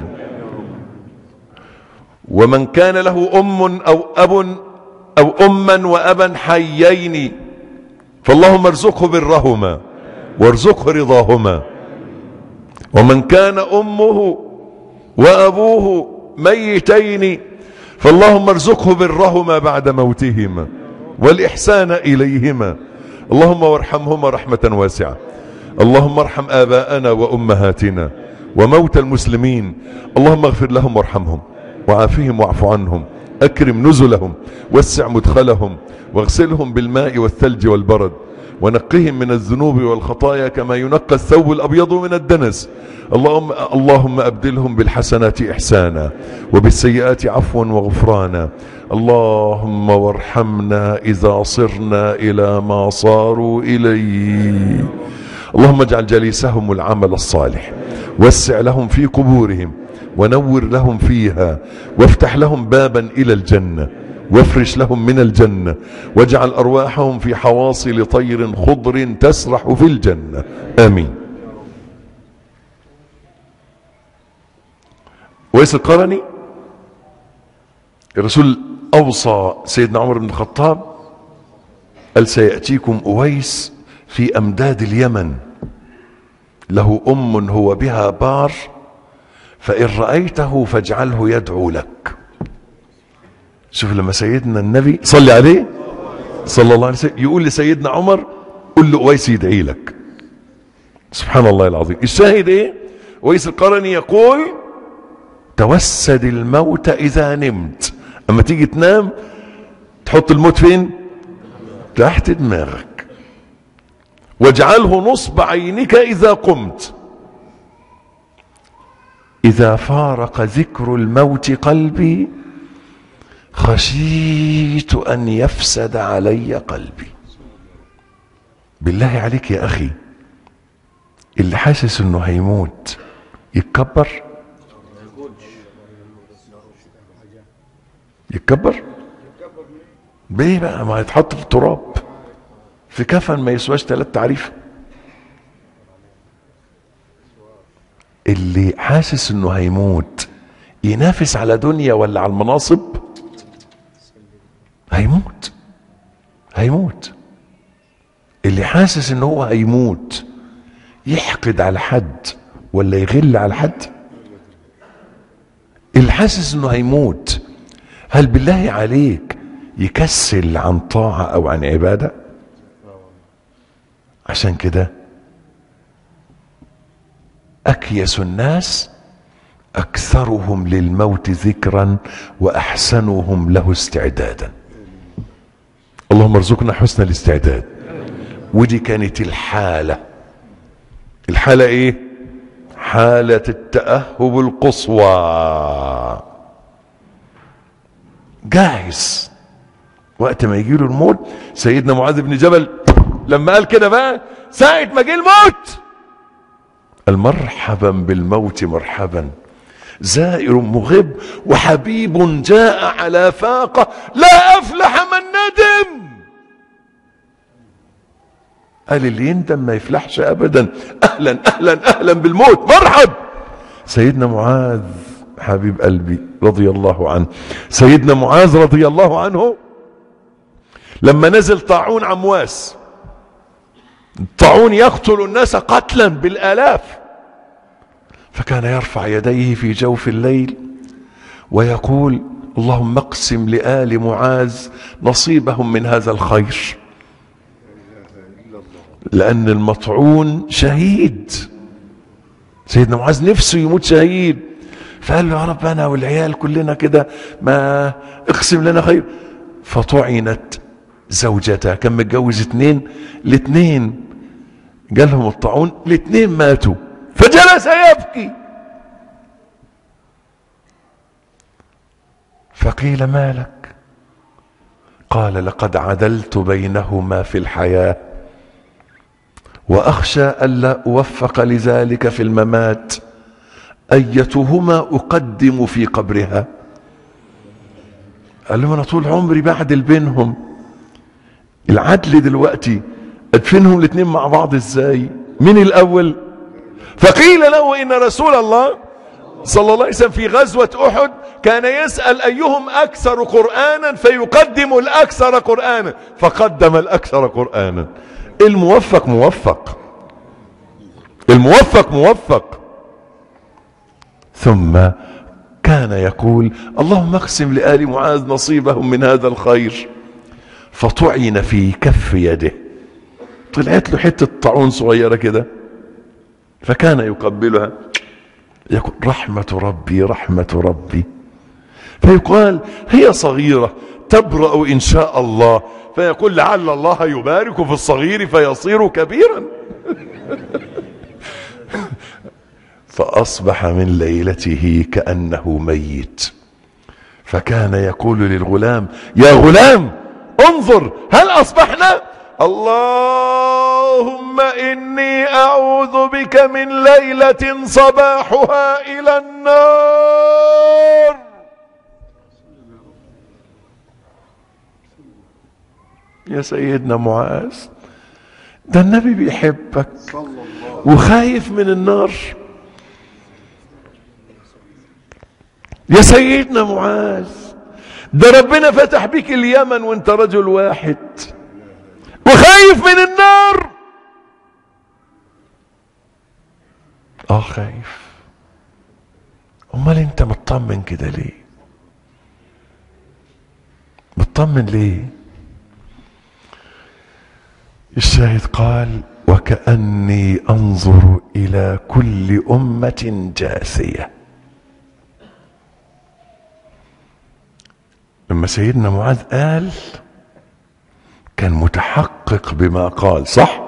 ومن كان له أو أب أو أما وأبا حيين فاللهم ارزقه برهما وارزقه رضاهما. ومن كان أمه وأبوه ميتين فاللهم ارزقه برهما بعد موتهما والإحسان إليهما. اللهم وارحمهما رحمة واسعة. اللهم ارحم آباءنا وأمهاتنا وموتى المسلمين. اللهم اغفر لهم وارحمهم وعافهم واعف عنهم، أكرم نزلهم واسع مدخلهم واغسلهم بالماء والثلج والبرد ونقهم من الذنوب والخطايا كما ينقى الثوب الأبيض من الدنس. اللهم أبدلهم بالحسنات إحسانا وبالسيئات عفوا وغفرانا. اللهم وارحمنا إذا صرنا إلى ما صاروا إليه. اللهم اجعل جليسهم العمل الصالح، وسع لهم في قبورهم ونور لهم فيها، وافتح لهم بابا إلى الجنة، وافرش لهم من الجنة، واجعل أرواحهم في حواصل طير خضر تسرح في الجنة. آمين. ويس القرني الرسول أوصى سيدنا عمر بن الخطاب، قال سيأتيكم أويس في أمداد اليمن، له أم هو بها بار، فإن رأيته فاجعله يدعو لك. شوف لما سيدنا النبي صلي عليه صلى الله عليه وسلم يقول لسيدنا عمر قل له أويس يدعي لك. سبحان الله العظيم. الشاهد ايه؟ أويس القرني يقول توسد الموت إذا نمت. اما تيجي تنام تحط الموت فين؟ تحت دماغك. واجعله نصب عينك إذا قمت. إذا فارق ذكر الموت قلبي خشيت أن يفسد علي قلبي. بالله عليك يا أخي، اللي حاسس انه هيموت يتكبر؟ يتكبر بايه بقى؟ ما هيتحط في التراب في كفن ما يسواش 3 تعريف. اللي حاسس انه هيموت ينافس على دنيا ولا على المناصب؟ هيموت هيموت. اللي حاسس انه هو هيموت يحقد على حد ولا يغل على حد؟ اللي حاسس انه هيموت هل بالله عليك يكسل عن طاعة او عن عبادة؟ عشان كده اكيس الناس اكثرهم للموت ذكرا واحسنهم له استعدادا. اللهم ارزقنا حسن الاستعداد. ودي كانت الحالة ايه؟ حالة التأهب القصوى، جاهز وقت ما يجيله الموت. سيدنا معاذ بن جبل لما قال كده بقى ساعة ما جه الموت قال مرحبا بالموت مرحبا، زائر مغب وحبيب جاء على فاقة لا أفلح من ندم. قال اللي يندم ما يفلحش أبدا. أهلا أهلا أهلا بالموت، مرحب. سيدنا معاذ حبيب قلبي رضي الله عنه، سيدنا معاذ رضي الله عنه لما نزل طاعون عمواس، الطاعون يقتل الناس قتلا بالآلاف، فكان يرفع يديه في جوف الليل ويقول اللهم اقسم لآل معاذ نصيبهم من هذا الخير، لأن المطعون شهيد. سيدنا معاذ نفسه يموت شهيد، فقال له يا رب أنا والعيال كلنا كده ما اقسم لنا خير. فطعنت زوجته، كان متجوز 2، ال2 جالهم الطاعون، ال2 ماتوا، فجلس يبكي. فقيل ما لك؟ قال لقد عدلت بينهما في الحياة وأخشى ألا أوفق لذلك في الممات، أيتهما أقدم في قبرها؟ قال له أنا طول عمري بعدل بينهم، العدل دلوقتي أدفنهم الاثنين مع بعض إزاي؟ مين الأول؟ فقيل له إن رسول الله صلى الله عليه وسلم في غزوة أحد كان يسأل أيهم أكثر قرآنا فيقدم الأكثر قرآنا، فقدم الأكثر قرآنا. الموفق موفق، الموفق موفق. ثم كان يقول اللهم اقسم لآل معاذ نصيبهم من هذا الخير، فطعن في كف يده، طلعت له حتة طاعون صغيرة كده، فكان يقبلها يقول رحمة ربي رحمة ربي، فيقال هي صغيرة تبرأ إن شاء الله، فيقول لعل الله يبارك في الصغير فيصير كبيرا. فأصبح من ليلته كأنه ميت، فكان يقول للغلام: يا غلام انظر هل أصبحنا؟ اللهم إني أعوذ بك من ليلة صباحها إلى النار. يا سيدنا معاذ، ده النبي بيحبك وخايف من النار. يا سيدنا معاذ، ده ربنا فتح بيك اليمن وانت رجل واحد وخايف من النار. خايف. امال انت مطمن كده ليه؟ مطمن ليه؟ الشاهد قال: وكأني انظر الى كل امة جاثية. لما سيدنا معاذ قال كان متحقق بما قال، صح؟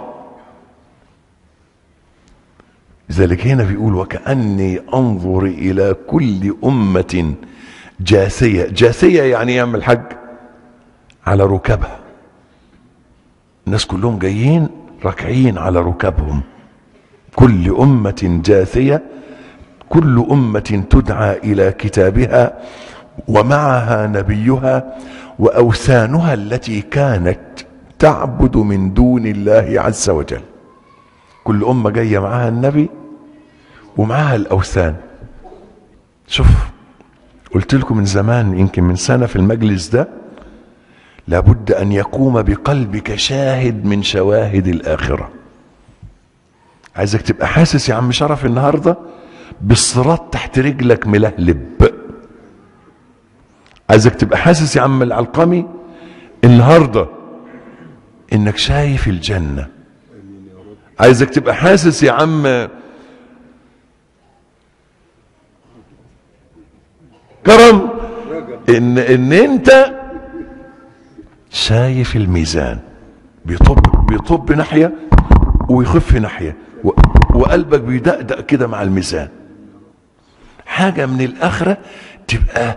لذلك هنا بيقول: وكأني انظر الى كل امة جاثية. جاثية يعني يعمل حج على ركبها، الناس كلهم جايين راكعين على ركبهم. كل أمة جاثية، كل أمة تدعى إلى كتابها ومعها نبيها وأوثانها التي كانت تعبد من دون الله عز وجل. كل أمة جاية معها النبي ومعها الأوثان. شوف، قلت لكم من زمان، يمكن من سنة في المجلس ده، لابد أن يقوم بقلبك شاهد من شواهد الآخرة. عايزك تبقى حاسس يا عم شرف النهاردة بالصراط تحت رجلك ملهلب. عايزك تبقى حاسس يا عم العلقمي النهاردة انك شايف الجنة. عايزك تبقى حاسس يا عم كرم ان انت شايف الميزان بيطب ناحية ويخف ناحية، وقلبك بيدقدق كده مع الميزان. حاجة من الآخرة تبقى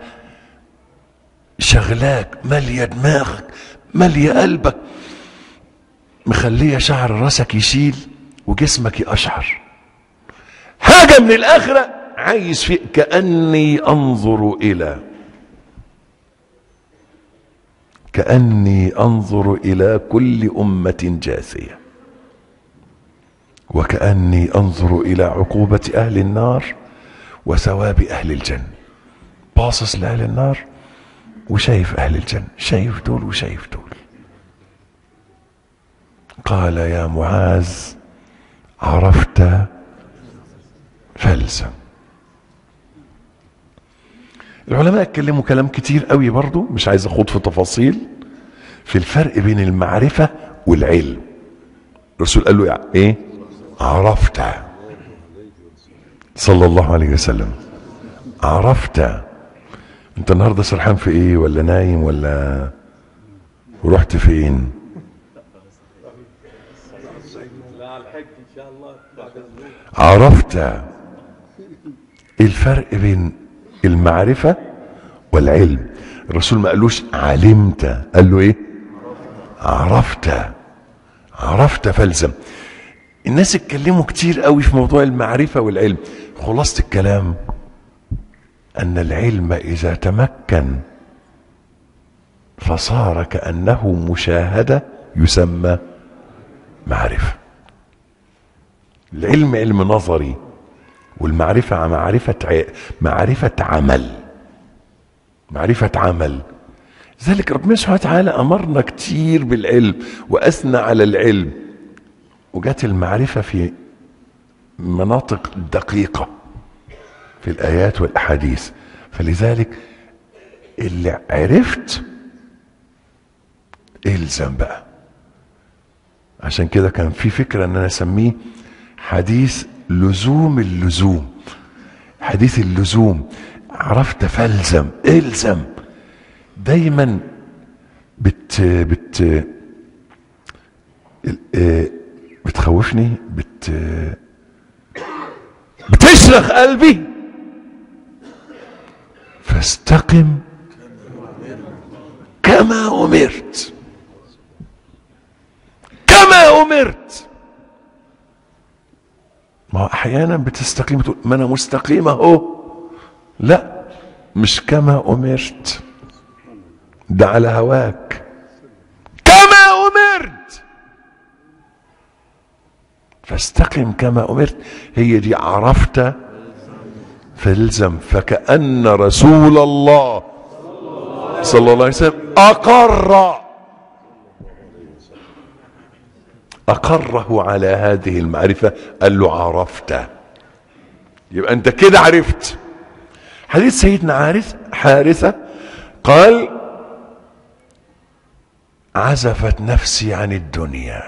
شغلاك، مالية دماغك، مالية قلبك، مخلية شعر راسك يشيل وجسمك يقشعر. حاجة من الآخرة عايز فيه. كأني أنظر إلى كل أمة جاثية، وكأني أنظر إلى عقوبة أهل النار وثواب أهل الجنة. باصص لأهل النار وشايف أهل الجنة، شايف دول وشايف دول. قال: يا معاذ عرفت فالزم. العلماء اتكلموا كلام كتير قوي، برضو مش عايز اخوض في تفاصيل في الفرق بين المعرفة والعلم. الرسول قال له ايه؟ عرفت، صلى الله عليه وسلم. عرفت. انت النهارده سرحان في ايه؟ ولا نايم؟ ولا ورحت فين؟ عرفت. ايه الفرق بين المعرفة والعلم؟ الرسول ما قالوش علمت، قال له ايه؟ عرفت فالزم. الناس اتكلموا كتير قوي في موضوع المعرفة والعلم. خلاصة الكلام ان العلم اذا تمكن فصار كأنه مشاهدة يسمى معرفة. العلم علم نظري، والمعرفة معرفة عمل. ذلك ربنا سبحانه وتعالى أمرنا كتير بالعلم وأثنى على العلم، وجات المعرفة في مناطق دقيقة في الآيات والأحاديث. فلذلك اللي عرفت الزم بقى. عشان كده كان في فكرة ان انا اسميه حديث لزوم اللزوم. حديث اللزوم. عرفت فالزم، الزم. دايما بتخوفني، بتشرخ قلبي. فاستقم كما أمرت، كما أمرت. ما هو أحيانا بتستقيم تقول ما أنا مستقيم أهو، لا مش كما أمرت، ده على هواك. كما أمرت، فاستقم كما أمرت. هي دي عرفت فالزم. فكأن رسول الله صلى الله عليه وسلم أقره على هذه المعرفة، قال له عرفت، يبقى أنت كده عرفت. حديث سيدنا حارثة قال عزفت نفسي عن الدنيا.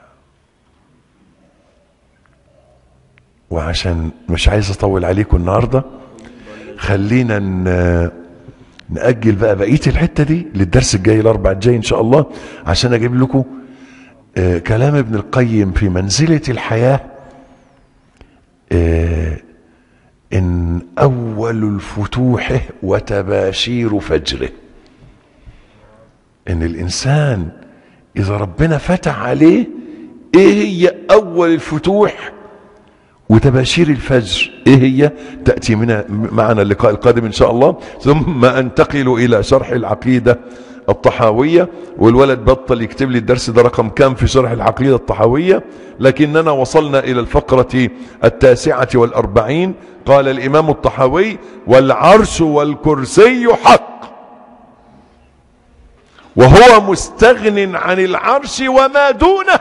وعشان مش عايز اطول عليكم النهارده، خلينا نأجل بقى بقية الحتة دي للدرس الجاي الأربع الجاي إن شاء الله، عشان أجيب لكم كلام ابن القيم في منزلة الحياة. إن أول الفتوح وتباشير فجره، إن الإنسان إذا ربنا فتح عليه، إيه هي أول الفتوح وتباشير الفجر؟ ايه هي؟ تأتي معنا اللقاء القادم ان شاء الله. ثم انتقل الى شرح العقيدة الطحاوية. والولد بطل يكتب لي الدرس ده رقم كام في شرح العقيدة الطحاوية، لكننا وصلنا الى الفقرة 49. قال الامام الطحاوي: والعرش والكرسي حق، وهو مستغن عن العرش وما دونه،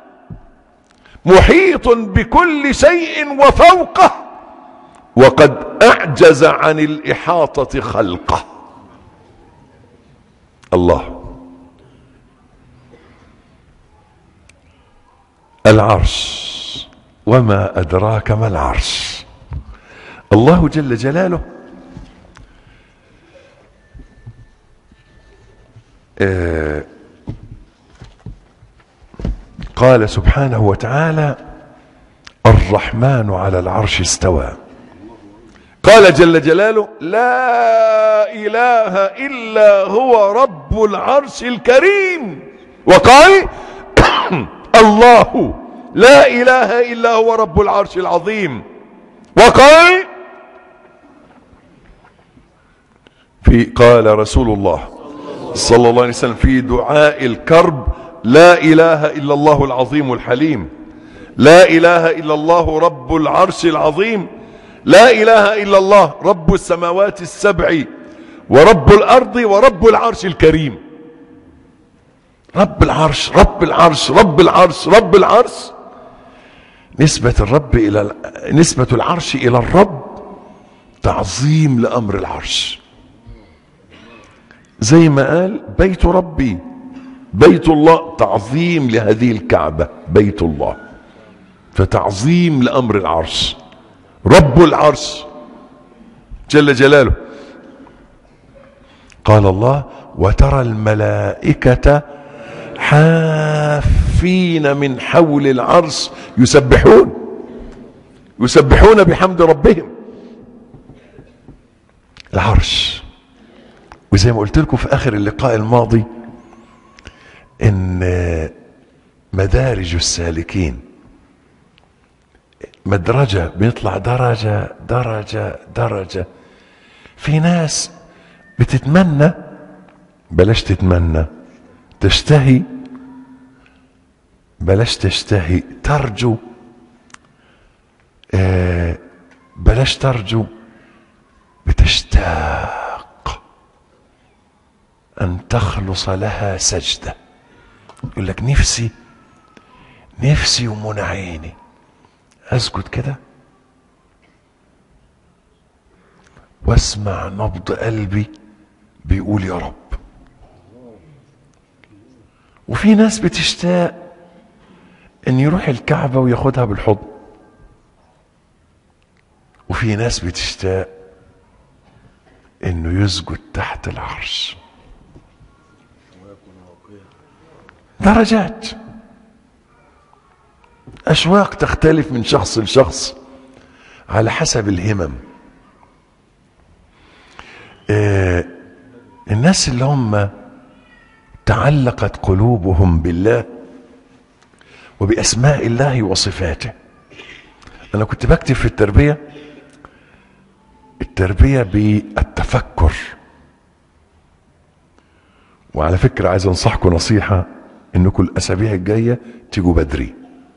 محيط بكل شيء وفوقه، وقد أعجز عن الإحاطة خلقه. الله. العرش، وما أدراك ما العرش. الله جل جلاله قال سبحانه وتعالى: الرحمن على العرش استوى. قال جل جلاله: لا إله إلا هو رب العرش الكريم. وقال: الله لا إله إلا هو رب العرش العظيم. وقال قال رسول الله صلى الله عليه وسلم في دعاء الكرب: لا إله إلا الله العظيم الحليم، لا إله إلا الله رب العرش العظيم، لا إله إلا الله رب السماوات السبع ورب الأرض ورب العرش الكريم. رب العرش، رب العرش، رب العرش، رب العرش. نسبة العرش إلى الرب تعظيم لأمر العرش، زي ما قال: بيت ربي بيت الله، تعظيم لهذه الكعبة بيت الله، فتعظيم لأمر العرش. رب العرش جل جلاله. قال الله: وترى الملائكة حافين من حول العرش يسبحون بحمد ربهم. العرش. وزي ما قلت لكم في آخر اللقاء الماضي إن مدارج السالكين مدرجة، بيطلع درجة درجة درجة. في ناس بتتمنى، بلاش تتمنى، تشتهي، بلاش تشتهي، ترجو، بلاش ترجو، بتشتاق أن تخلص لها سجدة. يقول لك نفسي ومنى عيني أسجد كده واسمع نبض قلبي بيقول يا رب. وفي ناس بتشتاق ان يروح الكعبة وياخدها بالحضن، وفي ناس بتشتاق انه يسجد تحت العرش. درجات، أشواق تختلف من شخص لشخص على حسب الهمم. الناس اللي هم تعلقت قلوبهم بالله وبأسماء الله وصفاته. أنا كنت بكتب في التربية بالتفكر. وعلى فكرة عايز أنصحكم نصيحة، إنكم الأسابيع الجاية تيجوا بدري.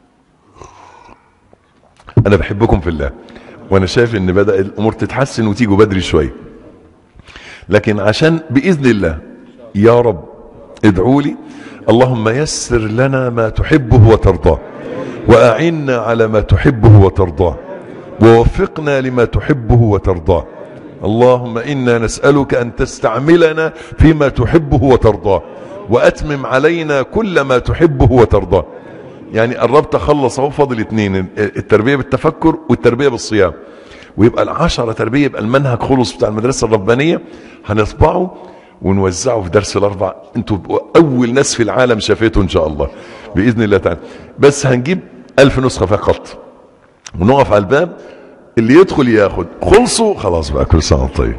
أنا بحبكم في الله، وأنا شايف إن بدأ الأمور تتحسن وتيجوا بدري شوية، لكن عشان بإذن الله يا رب ادعوا لي، اللهم يسر لنا ما تحبه وترضاه، وأعنا على ما تحبه وترضاه، ووفقنا لما تحبه وترضاه. اللهم إنا نسألك أن تستعملنا فيما تحبه وترضاه، وأتمم علينا كل ما تحبه وترضاه. يعني قربت أخلص أهو، فاضل 2، التربية بالتفكر والتربية بالصيام، ويبقى 10 تربية، يبقى المنهج خلص بتاع المدرسة الربانية، هنطبعه ونوزعه في درس الأربع. انتوا أول ناس في العالم شافته إن شاء الله بإذن الله تعالى. بس هنجيب 1000 نسخة فقط، ونقف على الباب، اللي يدخل ياخد، خلصوا خلاص بقى كل سنة طيب.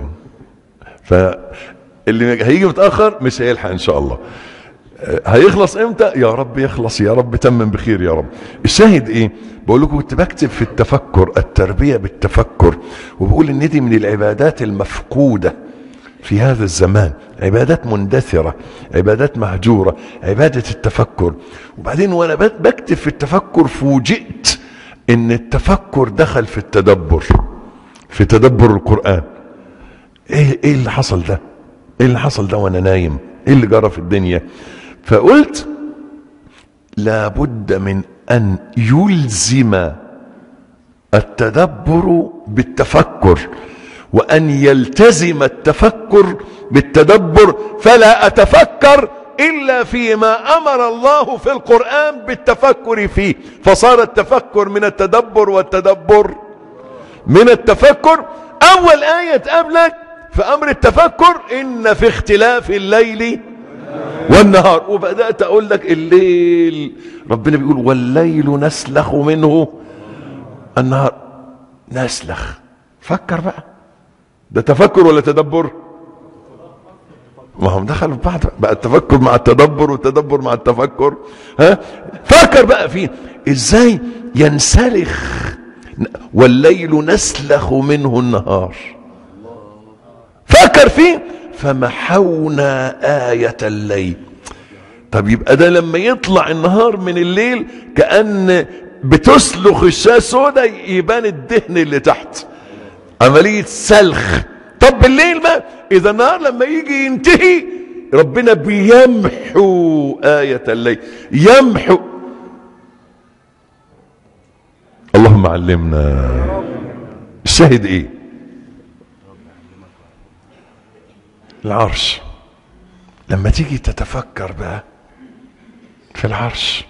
فاللي هيجي متأخر مش هيلحق إن شاء الله. هيخلص امتى؟ يا رب يخلص، يا رب تمم بخير يا رب. الشاهد ايه؟ بقول لكم كنت بكتب في التفكر، التربية بالتفكر، وبقول ان دي من العبادات المفقودة في هذا الزمان، عبادات مندثرة، عبادات مهجورة، عبادة التفكر. وبعدين وانا بكتب في التفكر فوجئت ان التفكر دخل في التدبر، في تدبر القرآن. ايه اللي حصل ده؟ ايه اللي حصل ده وانا نايم؟ ايه اللي جرى في الدنيا؟ فقلت لابد من ان يلزم التدبر بالتفكر، وان يلتزم التفكر بالتدبر، فلا اتفكر الا فيما امر الله في القرآن بالتفكر فيه. فصار التفكر من التدبر والتدبر من التفكر. اول آية تقابلك في امر التفكر ان في اختلاف الليل والنهار، وبدأت اقول لك الليل ربنا بيقول والليل نسلخ منه النهار. نسلخ، فكر بقى، ده تفكر ولا تدبر؟ ما هم دخلوا في بعض بقى، التفكر مع التدبر والتدبر مع التفكر. ها، فكر بقى فيه ازاي ينسلخ، والليل نسلخ منه النهار. فكر فيه. فمحونا آية الليل. طب يبقى ده لما يطلع النهار من الليل كأن بتسلخ الشاة سودا يبان الدهن اللي تحت، عملية سلخ. طب بالليل ما إذا النهار لما يجي ينتهي ربنا بيمحو آية الليل، يمحو. اللهم علمنا. الشاهد ايه؟ العرش. لما تيجي تتفكر بقى في العرش،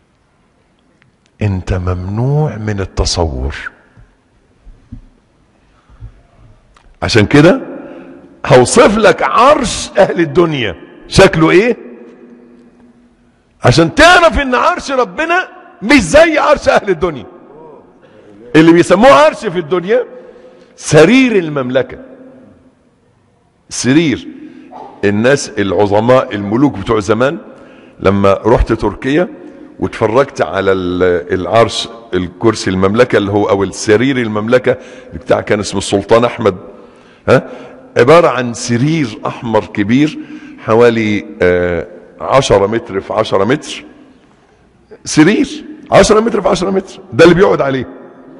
انت ممنوع من التصور. عشان كده هوصف لك عرش اهل الدنيا شكله ايه، عشان تعرف ان عرش ربنا مش زي عرش اهل الدنيا. اللي بيسموه عرش في الدنيا سرير المملكة. سرير الناس العظماء الملوك بتوع زمان. لما رحت تركيا واتفرجت على العرش، الكرسي المملكة اللي هو او السرير المملكة بتاع كان اسمه السلطان احمد، عبارة عن سرير احمر كبير حوالي 10 متر في 10 متر. سرير 10 متر في 10 متر، ده اللي بيقعد عليه.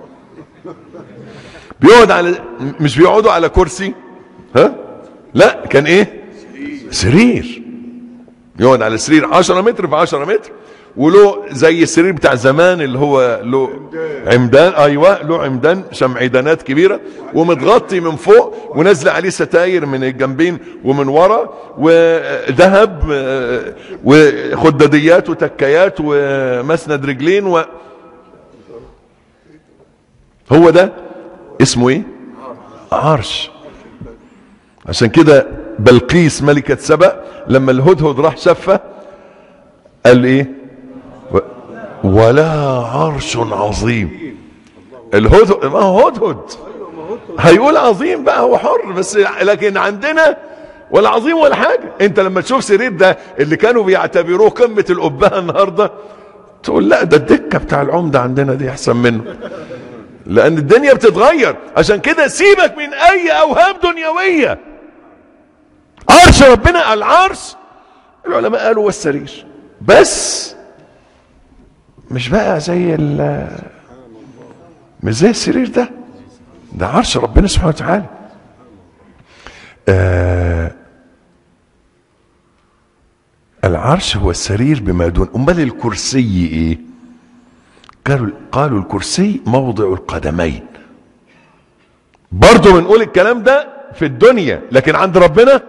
بيقعد على، مش بيقعدوا على كرسي، لا كان ايه؟ سرير. يقعد على سرير 10 متر في 10 متر، وله زي السرير بتاع زمان اللي هو له عمدان. ايوه، له عمدان شمعدانات كبيره، ومتغطي من فوق، ونازله عليه ستاير من الجنبين ومن ورا، وذهب وخداديات وتكايات ومسند رجلين هو ده اسمه ايه؟ عرش. عشان كده بلقيس ملكة سبأ لما الهدهد راح شافها قال ايه؟ ولا عرش عظيم. الهدهد، ما هو هدهد هيقول عظيم بقى، هو حر، بس لكن عندنا ولا عظيم ولا حاجة. انت لما تشوف سرير ده اللي كانوا بيعتبروه قمة القبة النهاردة، تقول لا، ده الدكة بتاع العمدة عندنا دي احسن منه، لان الدنيا بتتغير. عشان كده سيبك من اي اوهام دنيوية. عرش ربنا، العرش العلماء قالوا والسرير، بس مش بقى زي مش زي السرير ده عرش ربنا سبحانه وتعالى. العرش هو السرير بما دون. امال الكرسي ايه؟ قالوا الكرسي موضع القدمين. برضو بنقول الكلام ده في الدنيا، لكن عند ربنا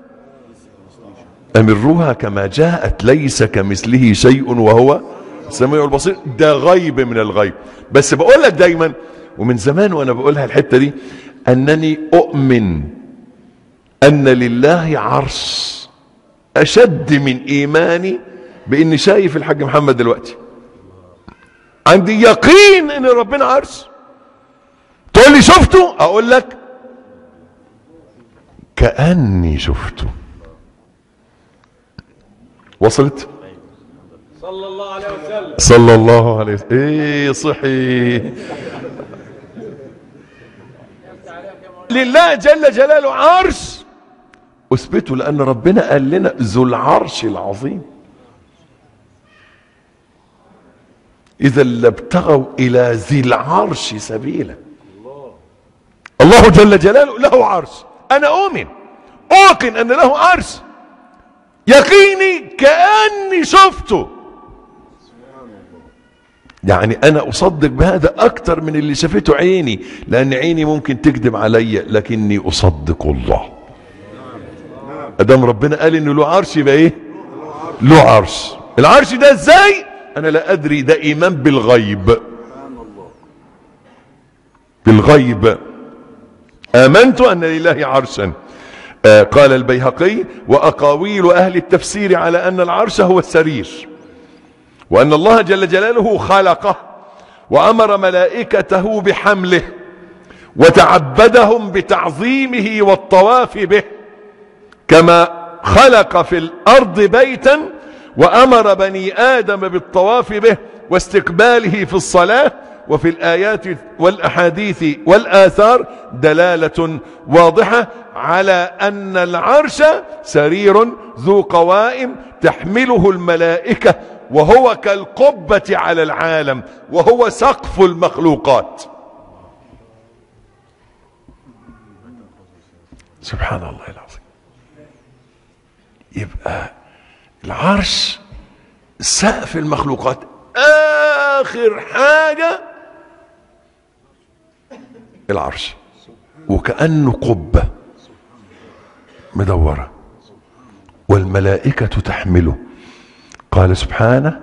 امروها كما جاءت ليس كمثله شيء وهو السميع البصير. ده غيب من الغيب. بس بقول لك دايما ومن زمان وانا بقولها الحتة دي، انني اؤمن ان لله عرش اشد من ايماني باني شايف الحاج محمد دلوقتي. عندي يقين ان ربنا عرش. تقول لي شفته؟ اقول لك كأني شفته. وصلت؟ صلى الله عليه وسلم. صلى الله عليه وسلم. ايه صحي. لله جل جلاله عرش اثبته، لان ربنا قال لنا ذو العرش العظيم. اذا لابتغوا الى ذي العرش سبيلا. الله جل جلاله له عرش. انا اوقن ان له عرش، يقيني كأني شفته. يعني انا اصدق بهذا اكتر من اللي شافته عيني، لان عيني ممكن تكذب علي، لكني اصدق الله. ادام ربنا قال انه له عرش يبقى ايه؟ له عرش. العرش ده ازاي؟ انا لا ادري، ده ايمان بالغيب. بالغيب. امنت ان لله عرشا. قال البيهقي: واقاويل اهل التفسير على ان العرش هو السرير، وان الله جل جلاله خلقه وامر ملائكته بحمله وتعبدهم بتعظيمه والطواف به، كما خلق في الارض بيتا وامر بني ادم بالطواف به واستقباله في الصلاة. وفي الآيات والأحاديث والآثار دلالة واضحة على أن العرش سرير ذو قوائم تحمله الملائكة، وهو كالقبة على العالم، وهو سقف المخلوقات. سبحان الله العظيم. يبقى العرش سقف المخلوقات، آخر حاجة العرش، وكأنه قبة مدورة والملائكة تحمله. قال سبحانه: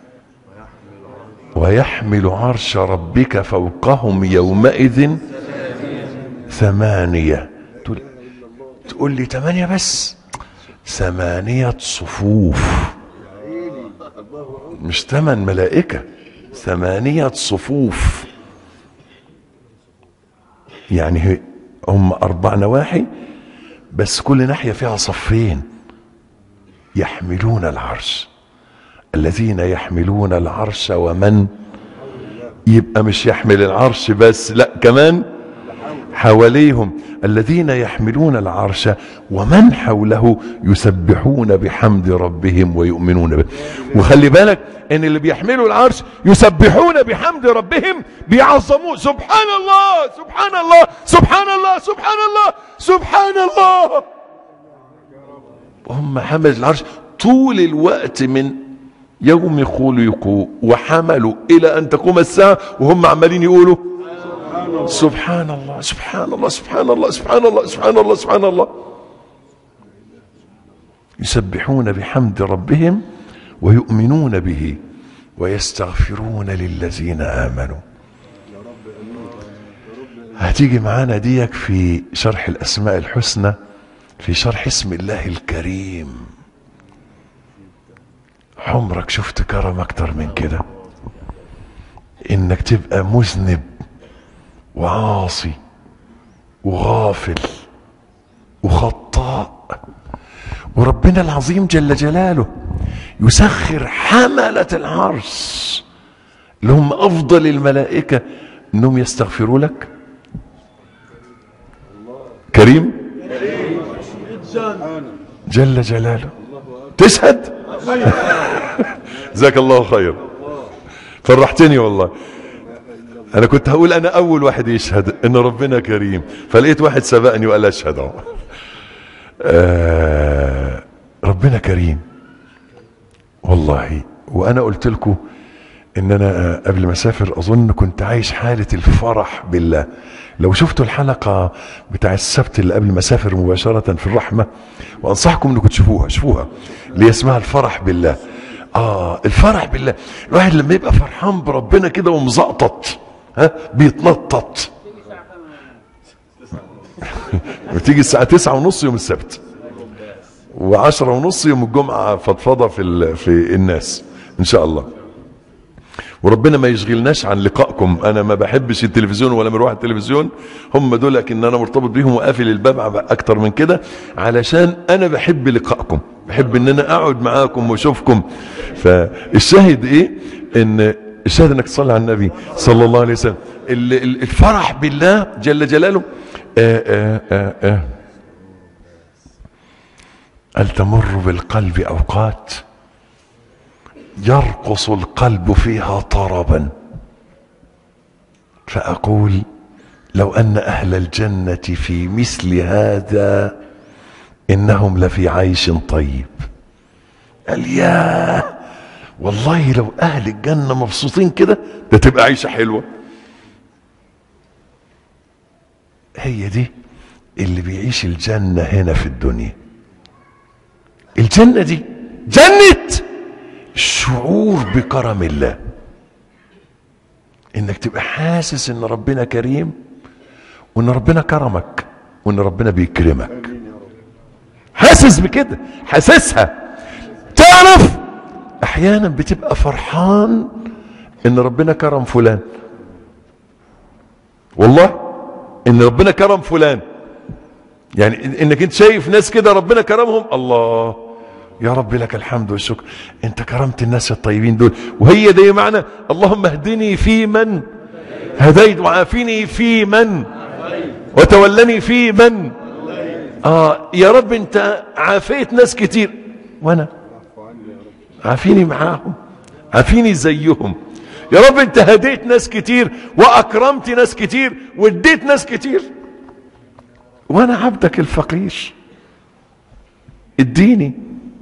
ويحمل عرش ربك فوقهم يومئذ ثمانية. تقول لي 8 بس؟ 8 صفوف، مش 8 ملائكة، 8 صفوف. يعني هم 4 نواحي، بس كل ناحية فيها صفين يحملون العرش. الذين يحملون العرش ومن، يبقى مش يحمل العرش بس، لا كمان حواليهم. الذين يحملون العرش ومن حوله يسبحون بحمد ربهم ويؤمنون به. وخلي بالك ان اللي بيحملوا العرش يسبحون بحمد ربهم، بيعظموه. سبحان الله سبحان الله سبحان الله سبحان الله سبحان الله. وهم حمل العرش طول الوقت، من يوم خلقوا وحملوا الى ان تقوم الساعة، وهم عمالين يقولوا سبحان الله سبحان الله سبحان الله سبحان الله سبحان الله سبحان الله. يسبحون بحمد ربهم ويؤمنون به ويستغفرون للذين آمنوا. هتيجي معانا ديك في شرح الأسماء الحسنى، في شرح اسم الله الكريم. عمرك شفت كرم اكتر من كده؟ انك تبقى مذنب وعاصي وغافل وخطاء، وربنا العظيم جل جلاله يسخر حملة العرش اللي هم افضل الملائكة انهم يستغفروا لك. كريم جل جلاله. تشهد؟ جزاك الله خير، فرحتني والله. انا كنت هقول انا اول واحد يشهد ان ربنا كريم، فلقيت واحد سبقني وقال اشهد اهو. ربنا كريم والله. وانا قلت لكم ان انا قبل ما اسافر اظن كنت عايش حالة الفرح بالله. لو شفتوا الحلقة بتاع السبت اللي قبل ما اسافر مباشرة في الرحمة، وانصحكم انكم تشوفوها اللي اسمها الفرح بالله. الفرح بالله، الواحد لما يبقى فرحان بربنا كده ومزقطط بيتنطط. بتيجي الساعة 9:30 يوم السبت، و10:30 يوم الجمعة فضفضة في الناس ان شاء الله. وربنا ما يشغلناش عن لقائكم. انا ما بحبش التلفزيون ولا مروح التلفزيون، هم دول لكن انا مرتبط بيهم وقافل الباب اكتر من كده، علشان انا بحب لقائكم، بحب ان انا اقعد معاكم واشوفكم. فالشاهد ايه؟ ان الشاهد انك تصلي على النبي صلى الله عليه وسلم. الفرح بالله جل جلاله. هل تمر بالقلب اوقات يرقص القلب فيها طربا، فأقول لو أن أهل الجنة في مثل هذا إنهم لفي عيش طيب. قال يا والله لو أهل الجنة مبسوطين كده ده تبقى عيشة حلوة. هي دي اللي بيعيش الجنة هنا في الدنيا. الجنة دي جنة شعور بكرم الله، انك تبقى حاسس ان ربنا كريم، وان ربنا كرمك، وان ربنا بيكرمك. حاسس بكده، حاسسها. تعرف احيانا بتبقى فرحان ان ربنا كرم فلان، والله ان ربنا كرم فلان. يعني انك انت شايف ناس كده ربنا كرمهم، الله يا رب لك الحمد والشكر، انت كرمت الناس الطيبين دول. وهي دي معنى اللهم اهدني في من هديت، وعافني في من وتولني في من. يا رب انت عافيت ناس كتير، وانا عافيني معاهم، عافيني زيهم. يا رب انت هديت ناس كتير واكرمت ناس كتير واديت ناس كتير، وانا عبدك الفقير، اديني،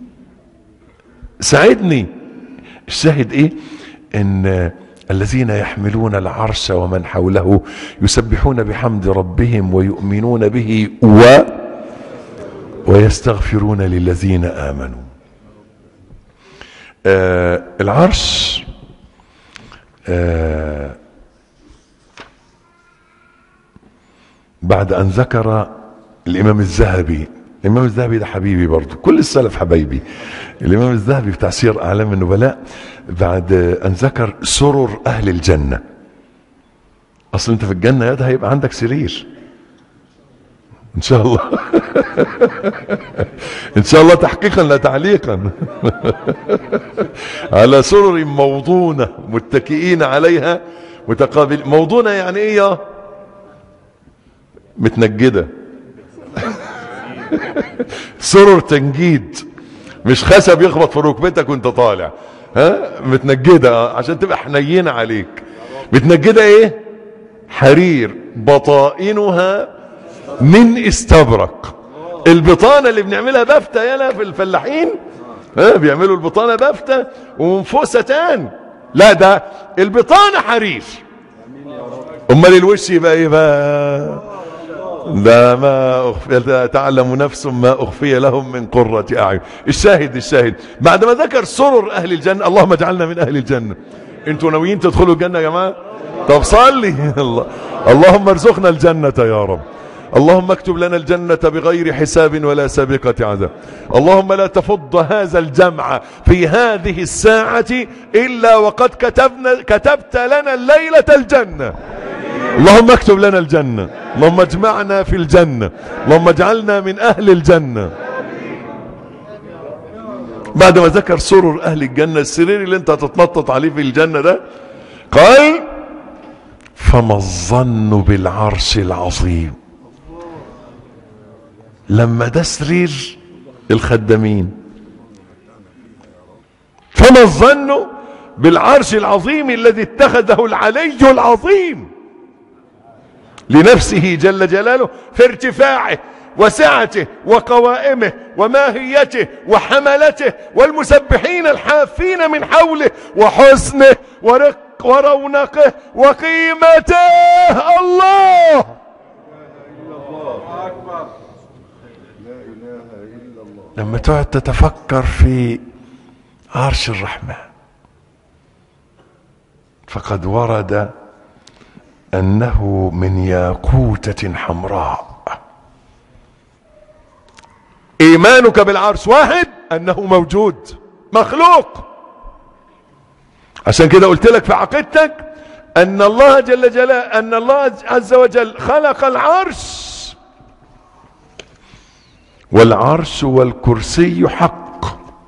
ساعدني. الشاهد ايه؟ ان الذين يحملون العرش ومن حوله يسبحون بحمد ربهم ويؤمنون به ويستغفرون للذين آمنوا. العرش بعد ان ذكر الامام الذهبي ده حبيبي برضو، كل السلف حبايبي. الامام الذهبي بتاع سير اعلام النبلاء بعد ان ذكر سرر اهل الجنة. اصل انت في الجنة يا ده هيبقى عندك سرير ان شاء الله. ان شاء الله تحقيقا لا تعليقا. على سرر موضونة متكئين عليها متقابل. موضونة يعني ايه؟ متنجدة. سرر تنجيد، مش خشب يخبط في ركبتك وانت طالع، متنجدة عشان تبقى حنينة عليك. متنجدة ايه؟ حرير، بطائنها من استبرق. البطانة اللي بنعملها بافتة يلا في الفلاحين، بيعملوا البطانة بافتة ومن فوق ستان، لا ده البطانة حرير. امال الوش يبقى ايه بقى؟ ده ما أخفي، تعلم نفس ما أخفي لهم من قرة أعين. الشاهد بعد ما ذكر سرر أهل الجنة، اللهم اجعلنا من أهل الجنة. انتوا ناويين تدخلوا الجنة يا جماعة؟ طب صلي. اللهم ارزقنا الجنة يا رب، اللهم اكتب لنا الجنة بغير حساب ولا سابقة عذاب. اللهم لا تفض هذا الجمع في هذه الساعة إلا وقد كتبت لنا الليلة الجنة. اللهم اكتب لنا الجنة، اللهم اجمعنا في الجنة، اللهم اجعلنا من أهل الجنة. بعد ما ذكر سرر أهل الجنة، السرير اللي انت هتتنطط عليه في الجنة ده، قال فما الظن بالعرش العظيم. لما ده سرير الخدامين، فما الظن بالعرش العظيم الذي اتخذه العلي العظيم لنفسه جل جلاله في ارتفاعه وسعته وقوائمه وماهيته وحملته والمسبحين الحافين من حوله وحسنه ورونقه وقيمته. الله لما تقعد تتفكر في عرش الرحمن، فقد ورد أنه من ياقوتة حمراء. إيمانك بالعرش واحد، أنه موجود مخلوق. عشان كده قلت لك في عقيدتك أن الله جل جلاله، أن الله عز وجل خلق العرش، والعرش والكرسي حق.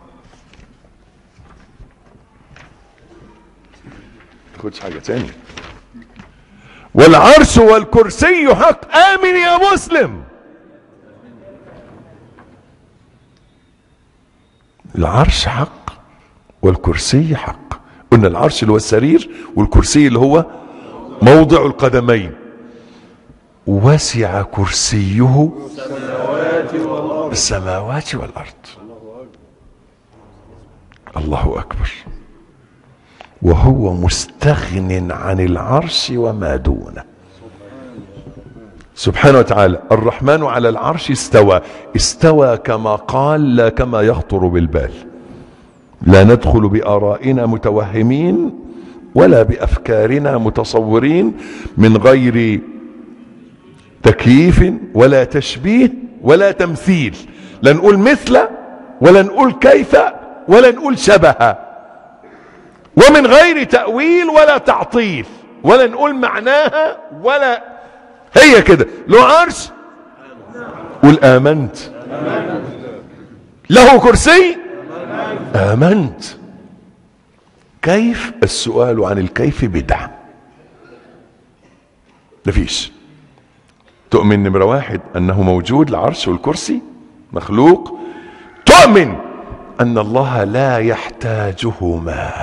تاخدش حاجة تاني. والعرش والكرسي حق. آمن يا مسلم. العرش حق والكرسي حق. قلنا العرش اللي هو السرير، والكرسي اللي هو موضع القدمين. وسع كرسيه السماوات والأرض. الله أكبر. وهو مستغن عن العرش وما دونه سبحانه وتعالى. الرحمن على العرش استوى. استوى كما قال، لا كما يخطر بالبال. لا ندخل بآرائنا متوهمين ولا بأفكارنا متصورين، من غير تكييف ولا تشبيه ولا تمثيل. لا نقول مثل ولا نقول كيف ولا نقول شبه، ومن غير تأويل ولا تعطيل، ولا نقول معناها ولا هي كده. له عرش، قل آمنت. له كرسي، آمنت. كيف؟ السؤال عن الكيف بدعة. مفيش. تؤمن نمرة واحد أنه موجود العرش والكرسي مخلوق. تؤمن أن الله لا يحتاجهما،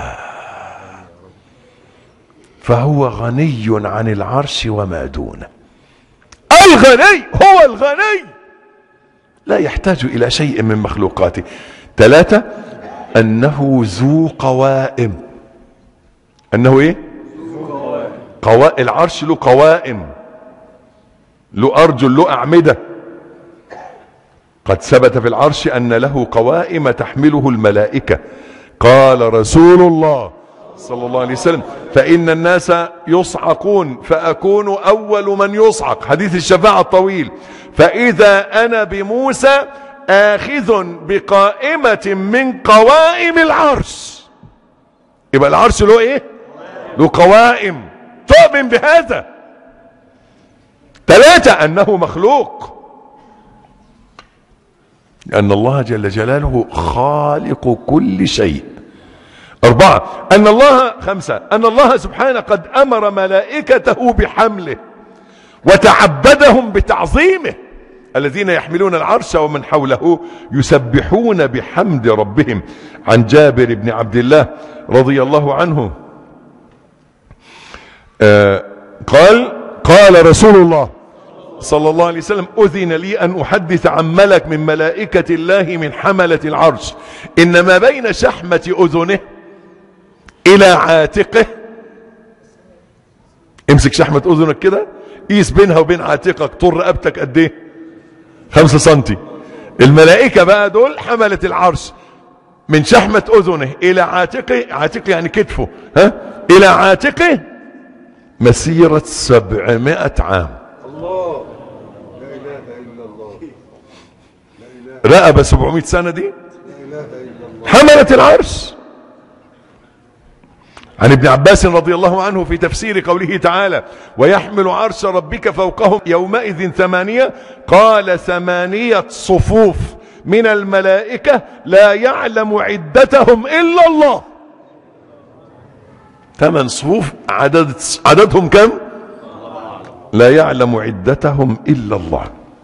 فهو غني عن العرش وما دونه. الغني هو الغني، لا يحتاج إلى شيء من مخلوقاته. 3 أنه ذو قوائم. أنه إيه؟ العرش له قوائم، له أرجل، له أعمدة. قد ثبت في العرش أن له قوائم تحمله الملائكة. قال رسول الله صلى الله عليه وسلم: فإن الناس يصعقون فأكون أول من يصعق. حديث الشفاعة الطويل. فإذا أنا بموسى آخذ بقائمة من قوائم العرش. يبقى العرش له إيه؟ له قوائم. تؤمن بهذا. 3 أنه مخلوق، لأن الله جل جلاله خالق كل شيء. 4 أن الله 5 أن الله سبحانه قد أمر ملائكته بحمله وتعبدهم بتعظيمه. الذين يحملون العرش ومن حوله يسبحون بحمد ربهم. عن جابر بن عبد الله رضي الله عنه قال رسول الله صلى الله عليه وسلم: أذن لي أن أحدث عن ملك من ملائكة الله من حملة العرش، إن ما بين شحمة أذنه إلى عاتقه. امسك شحمة أذنك كده، قيس بينها وبين عاتقك طول رقبتك قد ايه؟ 5 سنتي. الملائكة بقى دول حملة العرش، من شحمة أذنه إلى عاتقه، عاتقه يعني كتفه، إلى عاتقه مسيرة 700 عام. رقبة 700 سنة دي حملة العرش. عن ابن عباس رضي الله عنه في تفسير قوله تعالى ويحمل عرش ربك فوقهم يومئذ 8 قال 8 صفوف من الملائكة لا يعلم عدتهم إلا الله. 8 صفوف عددهم كم؟ لا يعلم عدتهم إلا الله.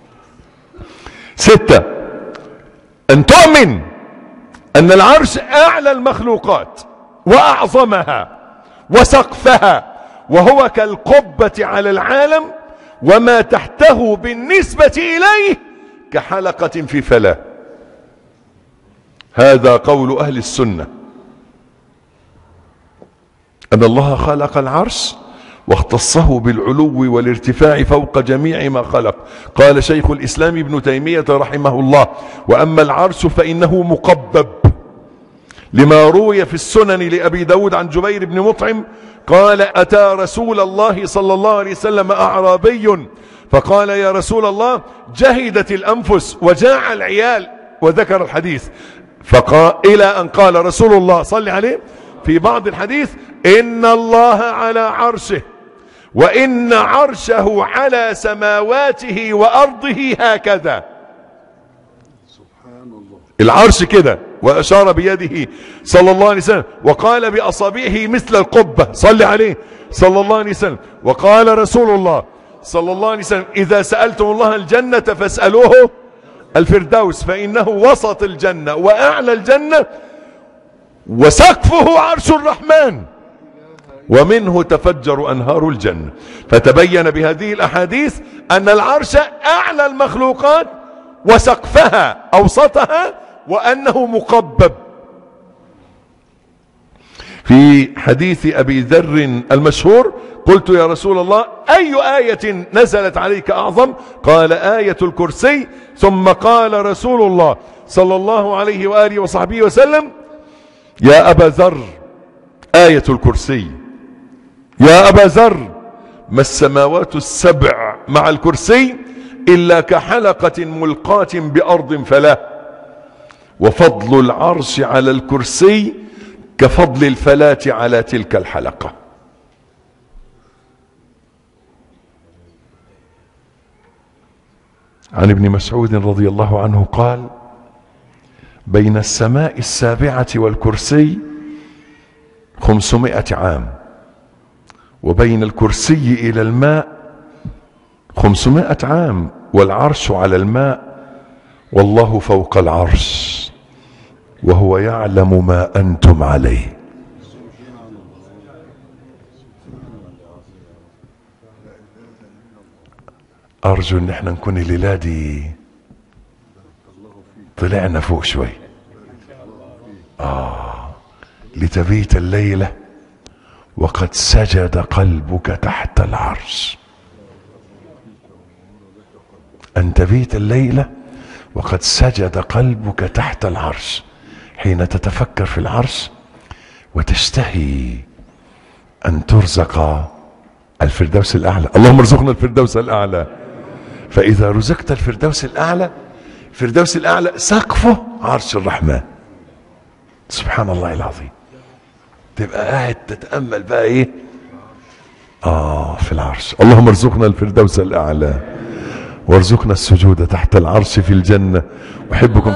6 أن تؤمن أن العرش أعلى المخلوقات وأعظمها وسقفها، وهو كالقبة على العالم، وما تحته بالنسبة إليه كحلقة في فلاة. هذا قول أهل السنة، أن الله خلق العرش واختصه بالعلو والارتفاع فوق جميع ما خلق. قال شيخ الإسلام ابن تيمية رحمه الله وأما العرش فإنه مقبب، لما روي في السنن لأبي داود عن جبير بن مطعم قال أتى رسول الله صلى الله عليه وسلم أعرابي فقال يا رسول الله جهدت الأنفس وجاع العيال، وذكر الحديث فقال إلى أن قال رسول الله صلى عليه في بعض الحديث إن الله على عرشه وإن عرشه على سماواته وأرضه هكذا. العرش كده، وأشار بيده صلى الله عليه وسلم وقال بأصابعه مثل القبة صلى عليه صلى الله عليه وسلم. وقال رسول الله صلى الله عليه وسلم إذا سألتم الله الجنة فاسألوه الفردوس فإنه وسط الجنة وأعلى الجنة وسقفه عرش الرحمن ومنه تفجر أنهار الجنة. فتبين بهذه الأحاديث أن العرش أعلى المخلوقات وسقفها أوسطها وأنه مقبب. في حديث أبي ذر المشهور قلت يا رسول الله أي آية نزلت عليك أعظم؟ قال آية الكرسي. ثم قال رسول الله صلى الله عليه وآله وصحبه وسلم يا أبا ذر آية الكرسي، يا أبا ذر ما السماوات السبع مع الكرسي إلا كحلقة ملقاة بأرض فلاة، وفضل العرش على الكرسي كفضل الفلاة على تلك الحلقة. عن ابن مسعود رضي الله عنه قال بين السماء السابعة والكرسي 500 عام، وبين الكرسي إلى الماء 500 عام، والعرش على الماء، والله فوق العرش وهو يعلم ما أنتم عليه. أرجو أن احنا نكون الليلة دي طلعنا فوق شوي لتبيت الليلة وقد سجد قلبك تحت العرش. أن تبيت الليلة وقد سجد قلبك تحت العرش، حين تتفكر في العرش وتشتهي أن ترزق الفردوس الأعلى. اللهم ارزقنا الفردوس الأعلى. فإذا رزقت الفردوس الأعلى، الفردوس الأعلى سقفه عرش الرحمن. سبحان الله العظيم. تبقى قاعد تتأمل بقى ايه في العرش. اللهم ارزقنا الفردوس الأعلى وارزقنا السجود تحت العرش في الجنة. أحبكم